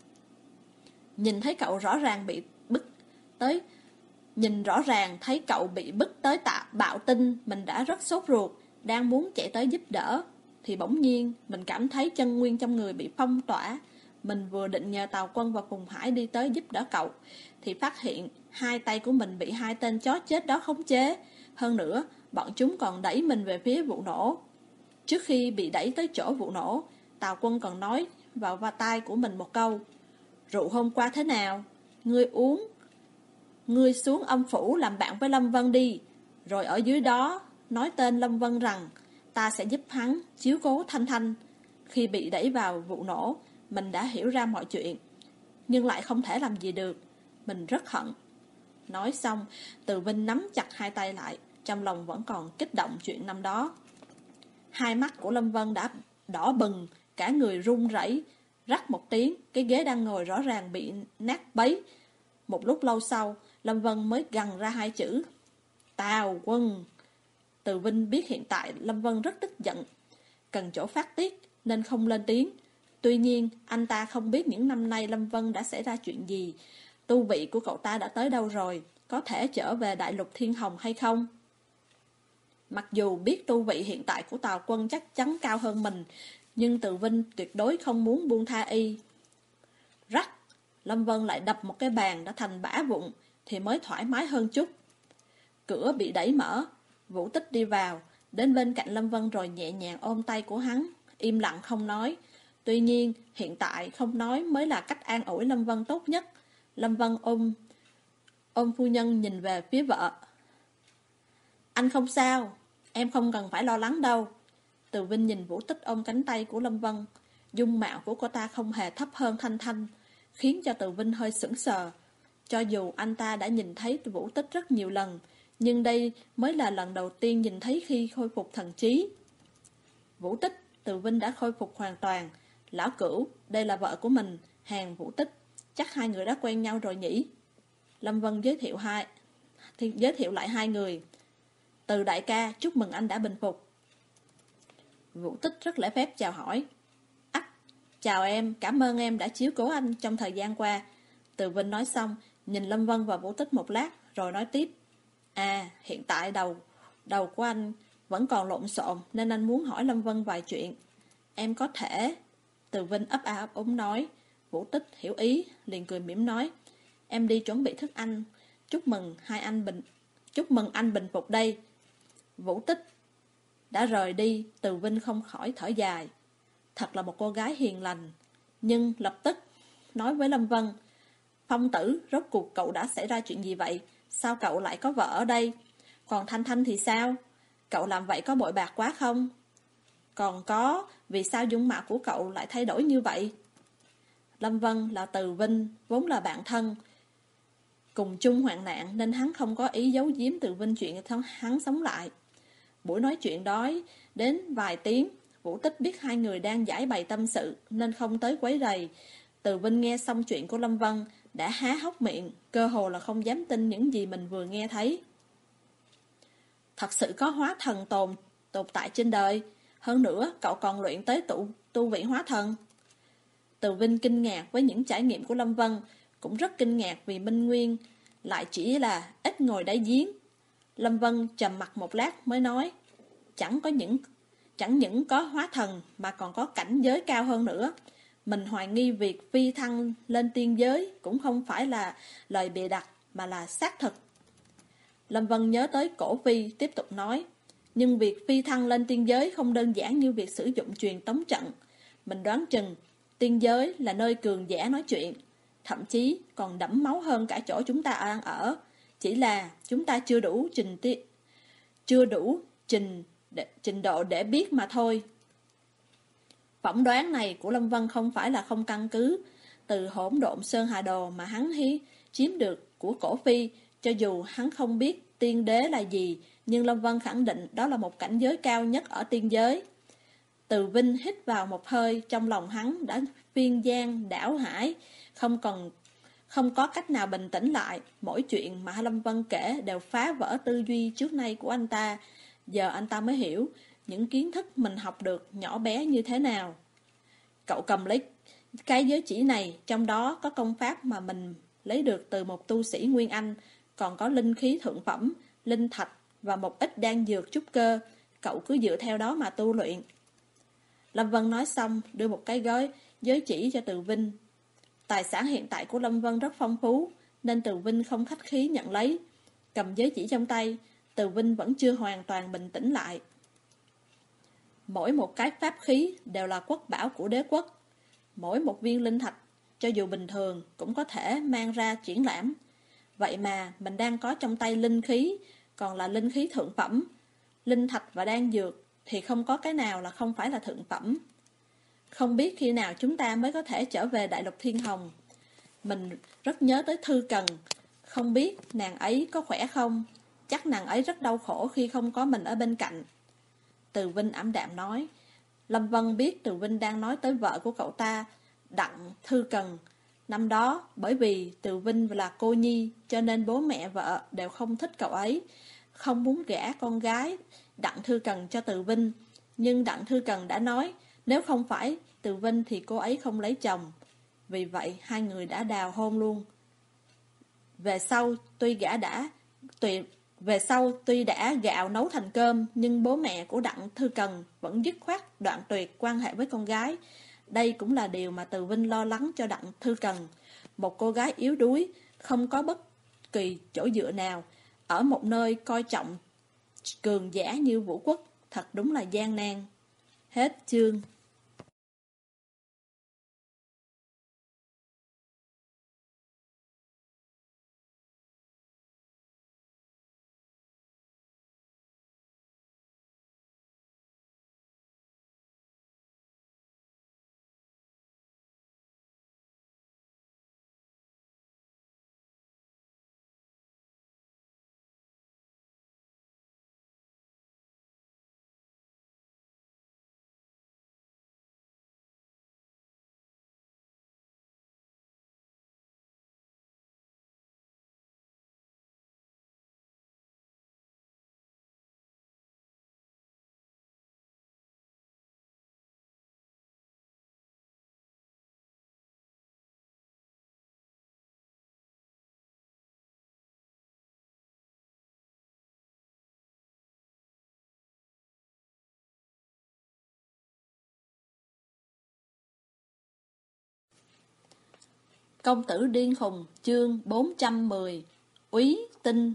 Nhìn thấy cậu rõ ràng bị bức tới Nhìn rõ ràng thấy cậu bị bức tới bạo tinh, mình đã rất sốt ruột, đang muốn chạy tới giúp đỡ, thì bỗng nhiên mình cảm thấy chân nguyên trong người bị phong tỏa. Mình vừa định nhờ Tào Quân và Phùng Hải đi tới giúp đỡ cậu, thì phát hiện hai tay của mình bị hai tên chó chết đó khống chế. Hơn nữa, bọn chúng còn đẩy mình về phía vụ nổ. Trước khi bị đẩy tới chỗ vụ nổ, Tào Quân còn nói vào tai của mình một câu: "Rượu hôm qua thế nào? Ngươi uống. Ngươi xuống âm phủ làm bạn với Lâm Vân đi." Rồi ở dưới đó nói tên Lâm Vân rằng ta sẽ giúp hắn chiếu cố Thanh Thanh. Khi bị đẩy vào vụ nổ, mình đã hiểu ra mọi chuyện, nhưng lại không thể làm gì được. Mình rất hận. Nói xong, Từ Vinh nắm chặt hai tay lại, trong lòng vẫn còn kích động chuyện năm đó. Hai mắt của Lâm Vân đã đỏ bừng, cả người run rẩy. Rắc một tiếng, cái ghế đang ngồi rõ ràng bị nát bấy. Một lúc lâu sau, Lâm Vân mới gằn ra hai chữ: "Tào Quân." Từ Vinh biết hiện tại Lâm Vân rất tức giận, cần chỗ phát tiết nên không lên tiếng. Tuy nhiên, anh ta không biết những năm nay Lâm Vân đã xảy ra chuyện gì, tu vị của cậu ta đã tới đâu rồi, có thể trở về Đại Lục Thiên Hồng hay không. Mặc dù biết tu vị hiện tại của Tào Quân chắc chắn cao hơn mình, nhưng Từ Vinh tuyệt đối không muốn buông tha y. Rắc, Lâm Vân lại đập một cái bàn đã thành bã vụn, thì mới thoải mái hơn chút. Cửa bị đẩy mở, Vũ Tích đi vào, đến bên cạnh Lâm Vân rồi nhẹ nhàng ôm tay của hắn, im lặng không nói. Tuy nhiên, hiện tại không nói mới là cách an ủi Lâm Vân tốt nhất. Lâm Vân ôm phu nhân nhìn về phía vợ. "Anh không sao, em không cần phải lo lắng đâu." Từ Vinh nhìn Vũ Tích ôm cánh tay của Lâm Vân. Dung mạo của cô ta không hề thấp hơn Thanh Thanh, khiến cho Từ Vinh hơi sững sờ. Cho dù anh ta đã nhìn thấy Vũ Tích rất nhiều lần, nhưng đây mới là lần đầu tiên nhìn thấy khi khôi phục thần trí. Vũ Tích, Từ Vinh đã khôi phục hoàn toàn. "Lão Cửu, đây là vợ của mình, Hàn Vũ Tích. Chắc hai người đã quen nhau rồi nhỉ?" Lâm Vân giới thiệu lại hai người. "Từ đại ca, chúc mừng anh đã bình phục." Vũ Tích rất lễ phép chào hỏi. "Chào em, cảm ơn em đã chiếu cố anh trong thời gian qua." Từ Vinh nói xong, nhìn Lâm Vân và Vũ Tích một lát, rồi nói tiếp. Hiện tại đầu của anh vẫn còn lộn xộn, nên anh muốn hỏi Lâm Vân vài chuyện." "Em có thể." Từ Vinh ấp a ấp úng nói. Vũ Tích hiểu ý, liền cười mỉm nói. "Em đi chuẩn bị thức ăn. Chúc mừng anh bình phục đây." Vũ Tích đã rời đi, Từ Vinh không khỏi thở dài. Thật là một cô gái hiền lành. Nhưng lập tức nói với Lâm Vân: "Phong tử, rốt cuộc cậu đã xảy ra chuyện gì vậy? Sao cậu lại có vợ ở đây? Còn Thanh Thanh thì sao? Cậu làm vậy có bội bạc quá không? Còn có, vì sao dung mạo của cậu lại thay đổi như vậy?" Lâm Vân là Từ Vinh, vốn là bạn thân, cùng chung hoạn nạn, nên hắn không có ý giấu giếm Từ Vinh chuyện hắn sống lại. Buổi nói chuyện đó đến vài tiếng. Vũ Tích biết hai người đang giải bày tâm sự nên không tới quấy rầy. Từ Vinh nghe xong chuyện của Lâm Vân đã há hốc miệng, cơ hồ là không dám tin những gì mình vừa nghe thấy. Thật sự có hóa thần tồn tại trên đời. Hơn nữa cậu còn luyện tới tu vị hóa thần. Từ Vinh kinh ngạc với những trải nghiệm của Lâm Vân, cũng rất kinh ngạc vì Minh Nguyên lại chỉ là ít ngồi đáy giếng. Lâm Vân trầm mặt một lát mới nói: Chẳng những có hóa thần mà còn có cảnh giới cao hơn nữa. Mình hoài nghi việc phi thăng lên tiên giới cũng không phải là lời bịa đặt mà là xác thực." Lâm Vân nhớ tới Cổ Phi, tiếp tục nói: "Nhưng việc phi thăng lên tiên giới không đơn giản như việc sử dụng truyền tống trận. Mình đoán chừng tiên giới là nơi cường giả nói chuyện, thậm chí còn đẫm máu hơn cả chỗ chúng ta đang ở. Chỉ là chúng ta chưa đủ trình độ để biết mà thôi." Phỏng đoán này của Lâm Vân không phải là không căn cứ. Từ Hỗn Độn Sơn Hà Đồ mà hắn chiếm được của Cổ Phi, cho dù hắn không biết tiên đế là gì, nhưng Lâm Vân khẳng định đó là một cảnh giới cao nhất ở tiên giới. Từ Vinh hít vào một hơi, trong lòng hắn đã phiên giang đảo hải, không có cách nào bình tĩnh lại. Mỗi chuyện mà Lâm Vân kể đều phá vỡ tư duy trước nay của anh ta. Giờ anh ta mới hiểu những kiến thức mình học được nhỏ bé như thế nào. Cậu cầm lấy cái giới chỉ này, trong đó có công pháp mà mình lấy được từ một tu sĩ Nguyên Anh, còn có linh khí thượng phẩm, linh thạch và một ít đan dược trúc cơ. Cậu cứ dựa theo đó mà tu luyện. Lâm Vân nói xong, đưa một cái giới chỉ cho Từ Vinh. Tài sản hiện tại của Lâm Vân rất phong phú, nên Từ Vinh không khách khí nhận lấy. Cầm giới chỉ trong tay, Từ Vinh vẫn chưa hoàn toàn bình tĩnh lại. Mỗi một cái pháp khí đều là quốc bảo của đế quốc. Mỗi một viên linh thạch, cho dù bình thường, cũng có thể mang ra triển lãm. Vậy mà mình đang có trong tay linh khí, còn là linh khí thượng phẩm. Linh thạch và đan dược thì không có cái nào là không phải là thượng phẩm. Không biết khi nào chúng ta mới có thể trở về Đại Lục Thiên Hồng. Mình rất nhớ tới Thư Cần. Không biết nàng ấy có khỏe không? Chắc nàng ấy rất đau khổ khi không có mình ở bên cạnh. Từ Vinh ảm đạm nói. Lâm Vân biết Từ Vinh đang nói tới vợ của cậu ta, Đặng Thư Cần. Năm đó, bởi vì Từ Vinh là cô nhi, cho nên bố mẹ vợ đều không thích cậu ấy, không muốn gả con gái Đặng Thư Cần cho Từ Vinh. Nhưng Đặng Thư Cần đã nói, nếu không phải Từ Vinh thì cô ấy không lấy chồng. Vì vậy, hai người đã đào hôn luôn. Về sau, tuy đã gạo nấu thành cơm, nhưng bố mẹ của Đặng Thư Cần vẫn dứt khoát đoạn tuyệt quan hệ với con gái. Đây cũng là điều mà Từ Vinh lo lắng cho Đặng Thư Cần. Một cô gái yếu đuối, không có bất kỳ chỗ dựa nào, ở một nơi coi trọng cường giả như Vũ Quốc, thật đúng là gian nan. Hết chương. Công tử điên khùng, chương 410. Úy tinh.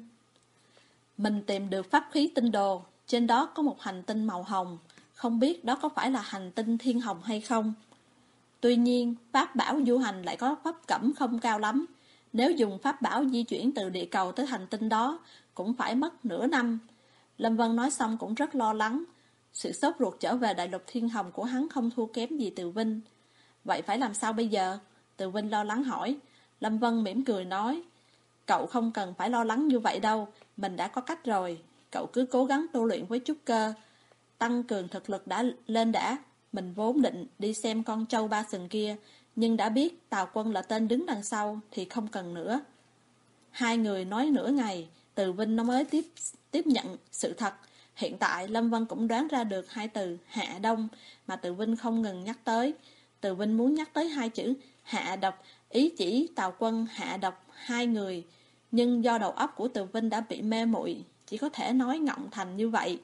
Mình tìm được pháp khí tinh đồ, trên đó có một hành tinh màu hồng, không biết đó có phải là hành tinh thiên hồng hay không. Tuy nhiên, pháp bảo du hành lại có pháp cẩm không cao lắm. Nếu dùng pháp bảo di chuyển từ địa cầu tới hành tinh đó, cũng phải mất nửa năm. Lâm Vân nói xong cũng rất lo lắng. Sự sốt ruột trở về Đại Lục Thiên Hồng của hắn không thua kém gì Từ Vinh. Vậy phải làm sao bây giờ? Từ Vinh lo lắng hỏi. Lâm Vân mỉm cười nói, cậu không cần phải lo lắng như vậy đâu, mình đã có cách rồi. Cậu cứ cố gắng tu luyện với trúc cơ, tăng cường thực lực đã lên đã. Mình vốn định đi xem con trâu ba sừng kia, nhưng đã biết Tào Quân là tên đứng đằng sau thì không cần nữa. Hai người nói nửa ngày, Từ Vinh nó mới tiếp nhận sự thật. Hiện tại Lâm Vân cũng đoán ra được hai từ hạ đông mà Từ Vinh không ngừng nhắc tới. Từ Vinh muốn nhắc tới hai chữ hạ độc, ý chỉ Tào Quân hạ độc hai người, nhưng do đầu óc của Từ Vinh đã bị mê muội, chỉ có thể nói ngọng thành như vậy.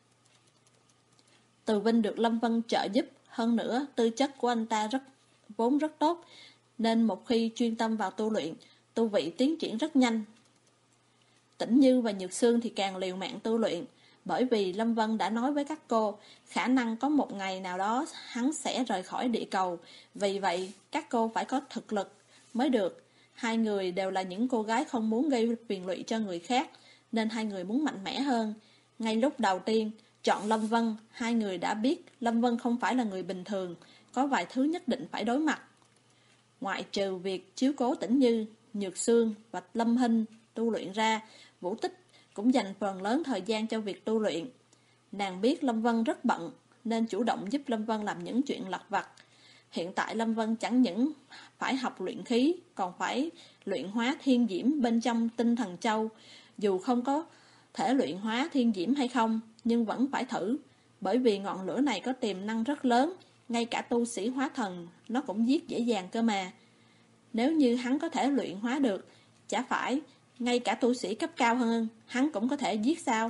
Từ Vinh được Lâm Vân trợ giúp, hơn nữa tư chất của anh ta vốn rất tốt, nên một khi chuyên tâm vào tu luyện, tu vị tiến triển rất nhanh. Tĩnh Như và Nhược Sương thì càng liều mạng tu luyện, bởi vì Lâm Vân đã nói với các cô, khả năng có một ngày nào đó hắn sẽ rời khỏi địa cầu, vì vậy các cô phải có thực lực mới được. Hai người đều là những cô gái không muốn gây phiền lụy cho người khác, nên hai người muốn mạnh mẽ hơn. Ngay lúc đầu tiên chọn Lâm Vân, hai người đã biết Lâm Vân không phải là người bình thường, có vài thứ nhất định phải đối mặt. Ngoại trừ việc chiếu cố Tĩnh Như, Nhược Sương và Lâm Hinh tu luyện ra, Vũ Tích cũng dành phần lớn thời gian cho việc tu luyện. Nàng biết Lâm Vân rất bận, nên chủ động giúp Lâm Vân làm những chuyện lặt vặt. Hiện tại Lâm Vân chẳng những phải học luyện khí, còn phải luyện hóa thiên diễm bên trong tinh thần châu. Dù không có thể luyện hóa thiên diễm hay không, nhưng vẫn phải thử, bởi vì ngọn lửa này có tiềm năng rất lớn, ngay cả tu sĩ hóa thần nó cũng giết dễ dàng cơ mà. Nếu như hắn có thể luyện hóa được, chả phải ngay cả tu sĩ cấp cao hơn hắn cũng có thể giết sao?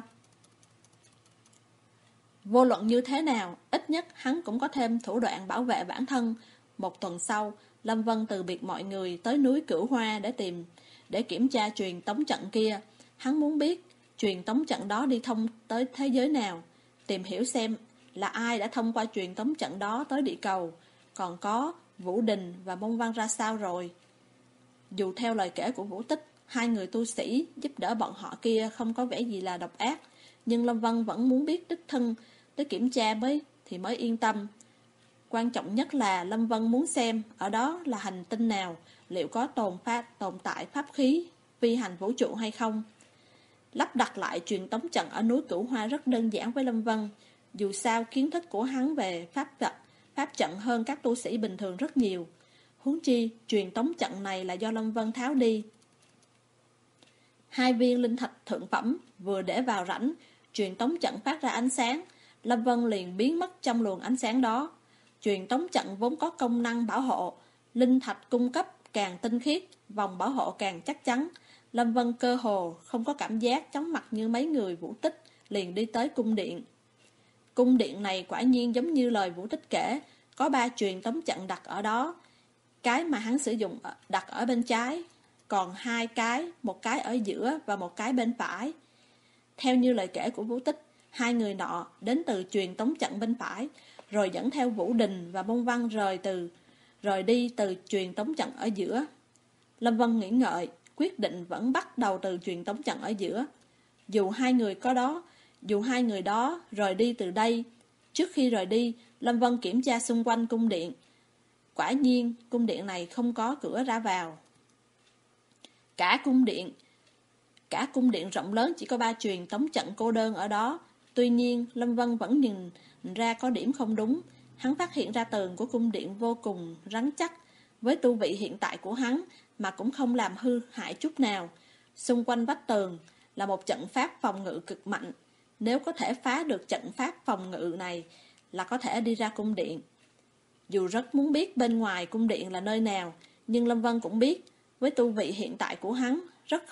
Vô luận như thế nào, ít nhất hắn cũng có thêm thủ đoạn bảo vệ bản thân. Một tuần sau, Lâm Vân từ biệt mọi người tới núi Cửu Hoa để kiểm tra truyền tống trận kia. Hắn muốn biết truyền tống trận đó đi thông tới thế giới nào, tìm hiểu xem là ai đã thông qua truyền tống trận đó tới địa cầu, còn có Vũ Đình và Mông Văn ra sao rồi. Dù theo lời kể của Vũ Tích, hai người tu sĩ giúp đỡ bọn họ kia không có vẻ gì là độc ác, nhưng Lâm Vân vẫn muốn biết đích thân tới kiểm tra mới yên tâm. Quan trọng nhất là Lâm Vân muốn xem ở đó là hành tinh nào, liệu có tồn tại pháp khí phi hành vũ trụ hay không. Lắp đặt lại truyền tống trận ở núi Cửu Hoa rất đơn giản với Lâm Vân. Dù sao kiến thức của hắn về pháp trận hơn các tu sĩ bình thường rất nhiều. Huống chi truyền tống trận này là do Lâm Vân tháo đi. 2 viên linh thạch thượng phẩm vừa để vào rãnh, truyền tống trận phát ra ánh sáng, Lâm Vân liền biến mất trong luồng ánh sáng đó. Truyền tống trận vốn có công năng bảo hộ, linh thạch cung cấp càng tinh khiết, vòng bảo hộ càng chắc chắn. Lâm Vân cơ hồ không có cảm giác chóng mặt như mấy người Vũ Tích, liền đi tới cung điện. Cung điện này quả nhiên giống như lời Vũ Tích kể, có 3 truyền tống trận đặt ở đó. Cái mà hắn sử dụng đặt ở bên trái, còn 2 cái, một cái ở giữa và một cái bên phải. Theo như lời kể của Vũ Tích, 2 người nọ đến từ truyền tống trận bên phải, rồi dẫn theo Vũ Đình và Mông Văn rời đi từ truyền tống trận ở giữa. Lâm Vân nghĩ ngợi, quyết định vẫn bắt đầu từ truyền tống trận ở giữa. Dù hai người đó rời đi từ đây, trước khi rời đi, Lâm Vân kiểm tra xung quanh cung điện. Quả nhiên, cung điện này không có cửa ra vào. Cả cung điện rộng lớn chỉ có 3 truyền tống trận cô đơn ở đó. Tuy nhiên, Lâm Vân vẫn nhìn ra có điểm không đúng. Hắn phát hiện ra tường của cung điện vô cùng rắn chắc, với tu vị hiện tại của hắn mà cũng không làm hư hại chút nào. Xung quanh vách tường là một trận pháp phòng ngự cực mạnh. Nếu có thể phá được trận pháp phòng ngự này là có thể đi ra cung điện. Dù rất muốn biết bên ngoài cung điện là nơi nào, nhưng Lâm Vân cũng biết, với tu vị hiện tại của hắn, rất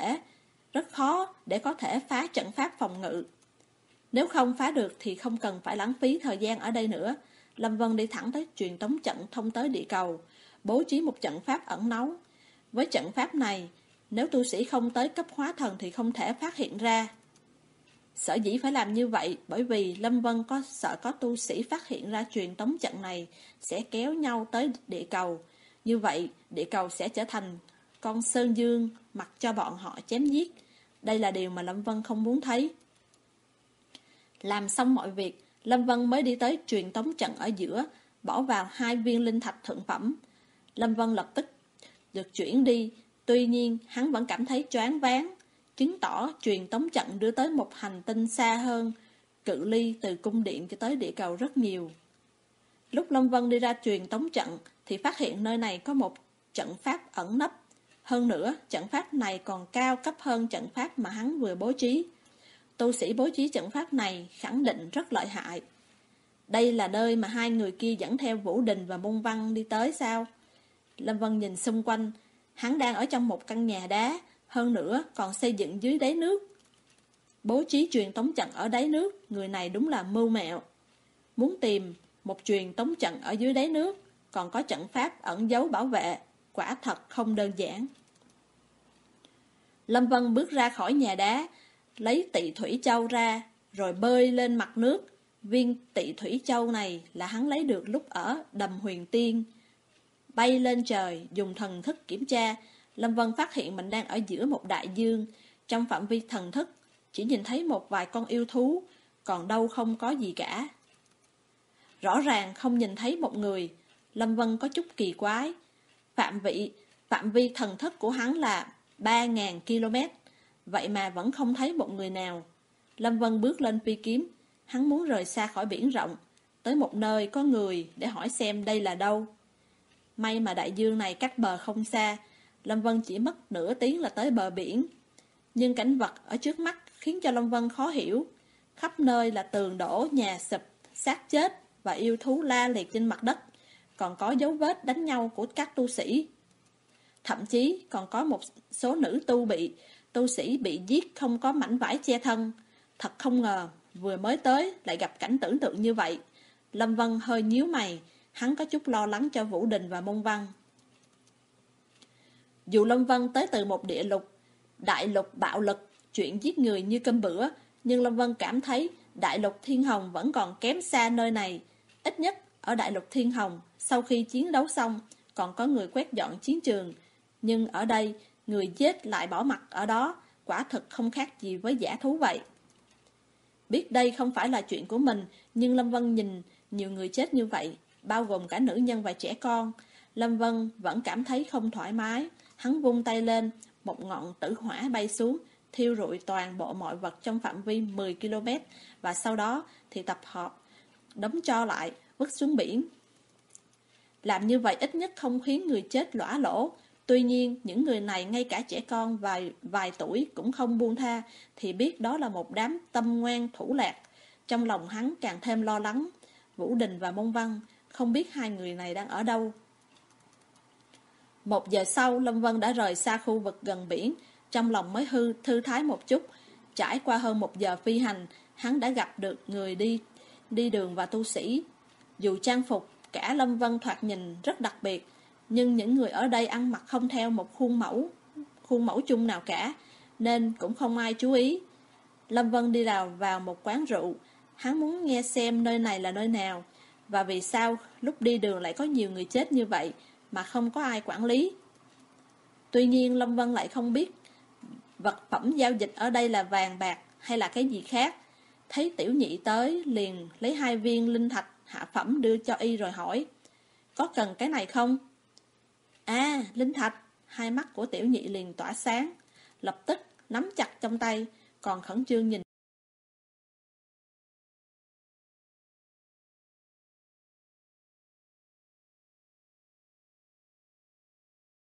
khó để có thể phá trận pháp phòng ngự. Nếu không phá được thì không cần phải lãng phí thời gian ở đây nữa. Lâm Vân đi thẳng tới truyền tống trận thông tới địa cầu, bố trí một trận pháp ẩn náu. Với trận pháp này, nếu tu sĩ không tới cấp hóa thần thì không thể phát hiện ra. Sở dĩ phải làm như vậy bởi vì Lâm Vân sợ có tu sĩ phát hiện ra truyền tống trận này sẽ kéo nhau tới địa cầu. Như vậy, địa cầu sẽ trở thành con sơn dương mặc cho bọn họ chém giết. Đây là điều mà Lâm Vân không muốn thấy. Làm xong mọi việc, Lâm Vân mới đi tới truyền tống trận ở giữa, bỏ vào 2 viên linh thạch thượng phẩm. Lâm Vân lập tức được chuyển đi, tuy nhiên hắn vẫn cảm thấy choáng váng, chứng tỏ truyền tống trận đưa tới một hành tinh xa hơn, cự ly từ cung điện cho tới địa cầu rất nhiều. Lúc Lâm Vân đi ra truyền tống trận thì phát hiện nơi này có một trận pháp ẩn nấp. Hơn nữa, trận pháp này còn cao cấp hơn trận pháp mà hắn vừa bố trí. Tu sĩ bố trí trận pháp này khẳng định rất lợi hại. Đây là nơi mà 2 người kia dẫn theo Vũ Đình và Mông Văn đi tới sao? Lâm Vân nhìn xung quanh, hắn đang ở trong một căn nhà đá, hơn nữa còn xây dựng dưới đáy nước. Bố trí truyền tống trận ở đáy nước, người này đúng là mưu mẹo. Muốn tìm một truyền tống trận ở dưới đáy nước, còn có trận pháp ẩn giấu bảo vệ, quả thật không đơn giản. Lâm Vân bước ra khỏi nhà đá, lấy Tị Thủy Châu ra, rồi bơi lên mặt nước. Viên Tị Thủy Châu này là hắn lấy được lúc ở Đầm Huyền Tiên. Bay lên trời, dùng thần thức kiểm tra, Lâm Vân phát hiện mình đang ở giữa một đại dương. Trong phạm vi thần thức, chỉ nhìn thấy một vài con yêu thú, còn đâu không có gì cả. Rõ ràng không nhìn thấy một người. Lâm Vân có chút kỳ quái. Phạm vi thần thức của hắn là 3.000 km, vậy mà vẫn không thấy một người nào. Lâm Vân bước lên phi kiếm, hắn muốn rời xa khỏi biển rộng, tới một nơi có người để hỏi xem đây là đâu. May mà đại dương này cách bờ không xa, Lâm Vân chỉ mất nửa tiếng là tới bờ biển. Nhưng cảnh vật ở trước mắt khiến cho Lâm Vân khó hiểu. Khắp nơi là tường đổ, nhà sụp, xác chết, và yêu thú la liệt trên mặt đất, còn có dấu vết đánh nhau của các tu sĩ. Thậm chí còn có một số nữ tu sĩ bị giết không có mảnh vải che thân. Thật không ngờ, vừa mới tới lại gặp cảnh tưởng tượng như vậy. Lâm Vân hơi nhíu mày, hắn có chút lo lắng cho Vũ Đình và Môn Văn. Dù Lâm Vân tới từ một đại lục bạo lực, chuyện giết người như cơm bữa, nhưng Lâm Vân cảm thấy đại lục Thiên Hồng vẫn còn kém xa nơi này. Ít nhất ở đại lục Thiên Hồng, sau khi chiến đấu xong, còn có người quét dọn chiến trường. Nhưng ở đây, người chết lại bỏ mặc ở đó, quả thực không khác gì với dã thú vậy. Biết đây không phải là chuyện của mình, nhưng Lâm Vân nhìn nhiều người chết như vậy, bao gồm cả nữ nhân và trẻ con. Lâm Vân vẫn cảm thấy không thoải mái. Hắn vung tay lên, một ngọn tử hỏa bay xuống, thiêu rụi toàn bộ mọi vật trong phạm vi 10 km, và sau đó thì tập hợp, đóng tro lại, vứt xuống biển. Làm như vậy ít nhất không khiến người chết lõa lỗ. Tuy nhiên, những người này ngay cả trẻ con vài tuổi cũng không buông tha, thì biết đó là một đám tâm ngoan thủ lạc. Trong lòng hắn càng thêm lo lắng. Vũ Đình và Môn Văn, không biết hai người này đang ở đâu. 1 giờ sau, Lâm Vân đã rời xa khu vực gần biển, trong lòng mới thư thái một chút. Trải qua hơn 1 giờ phi hành, hắn đã gặp được người đi đường và tu sĩ. Dù trang phục cả Lâm Vân thoạt nhìn rất đặc biệt, nhưng những người ở đây ăn mặc không theo một khuôn mẫu chung nào cả, nên cũng không ai chú ý. Lâm Vân đi vào một quán rượu. Hắn muốn nghe xem nơi này là nơi nào, và vì sao lúc đi đường lại có nhiều người chết như vậy mà không có ai quản lý. Tuy nhiên Lâm Vân lại không biết vật phẩm giao dịch ở đây là vàng bạc hay là cái gì khác. Thấy Tiểu Nhị tới, liền lấy 2 viên linh thạch hạ phẩm đưa cho y rồi hỏi: có cần cái này không? À, linh thạch. Hai mắt của Tiểu Nhị liền tỏa sáng, lập tức nắm chặt trong tay, còn khẩn trương nhìn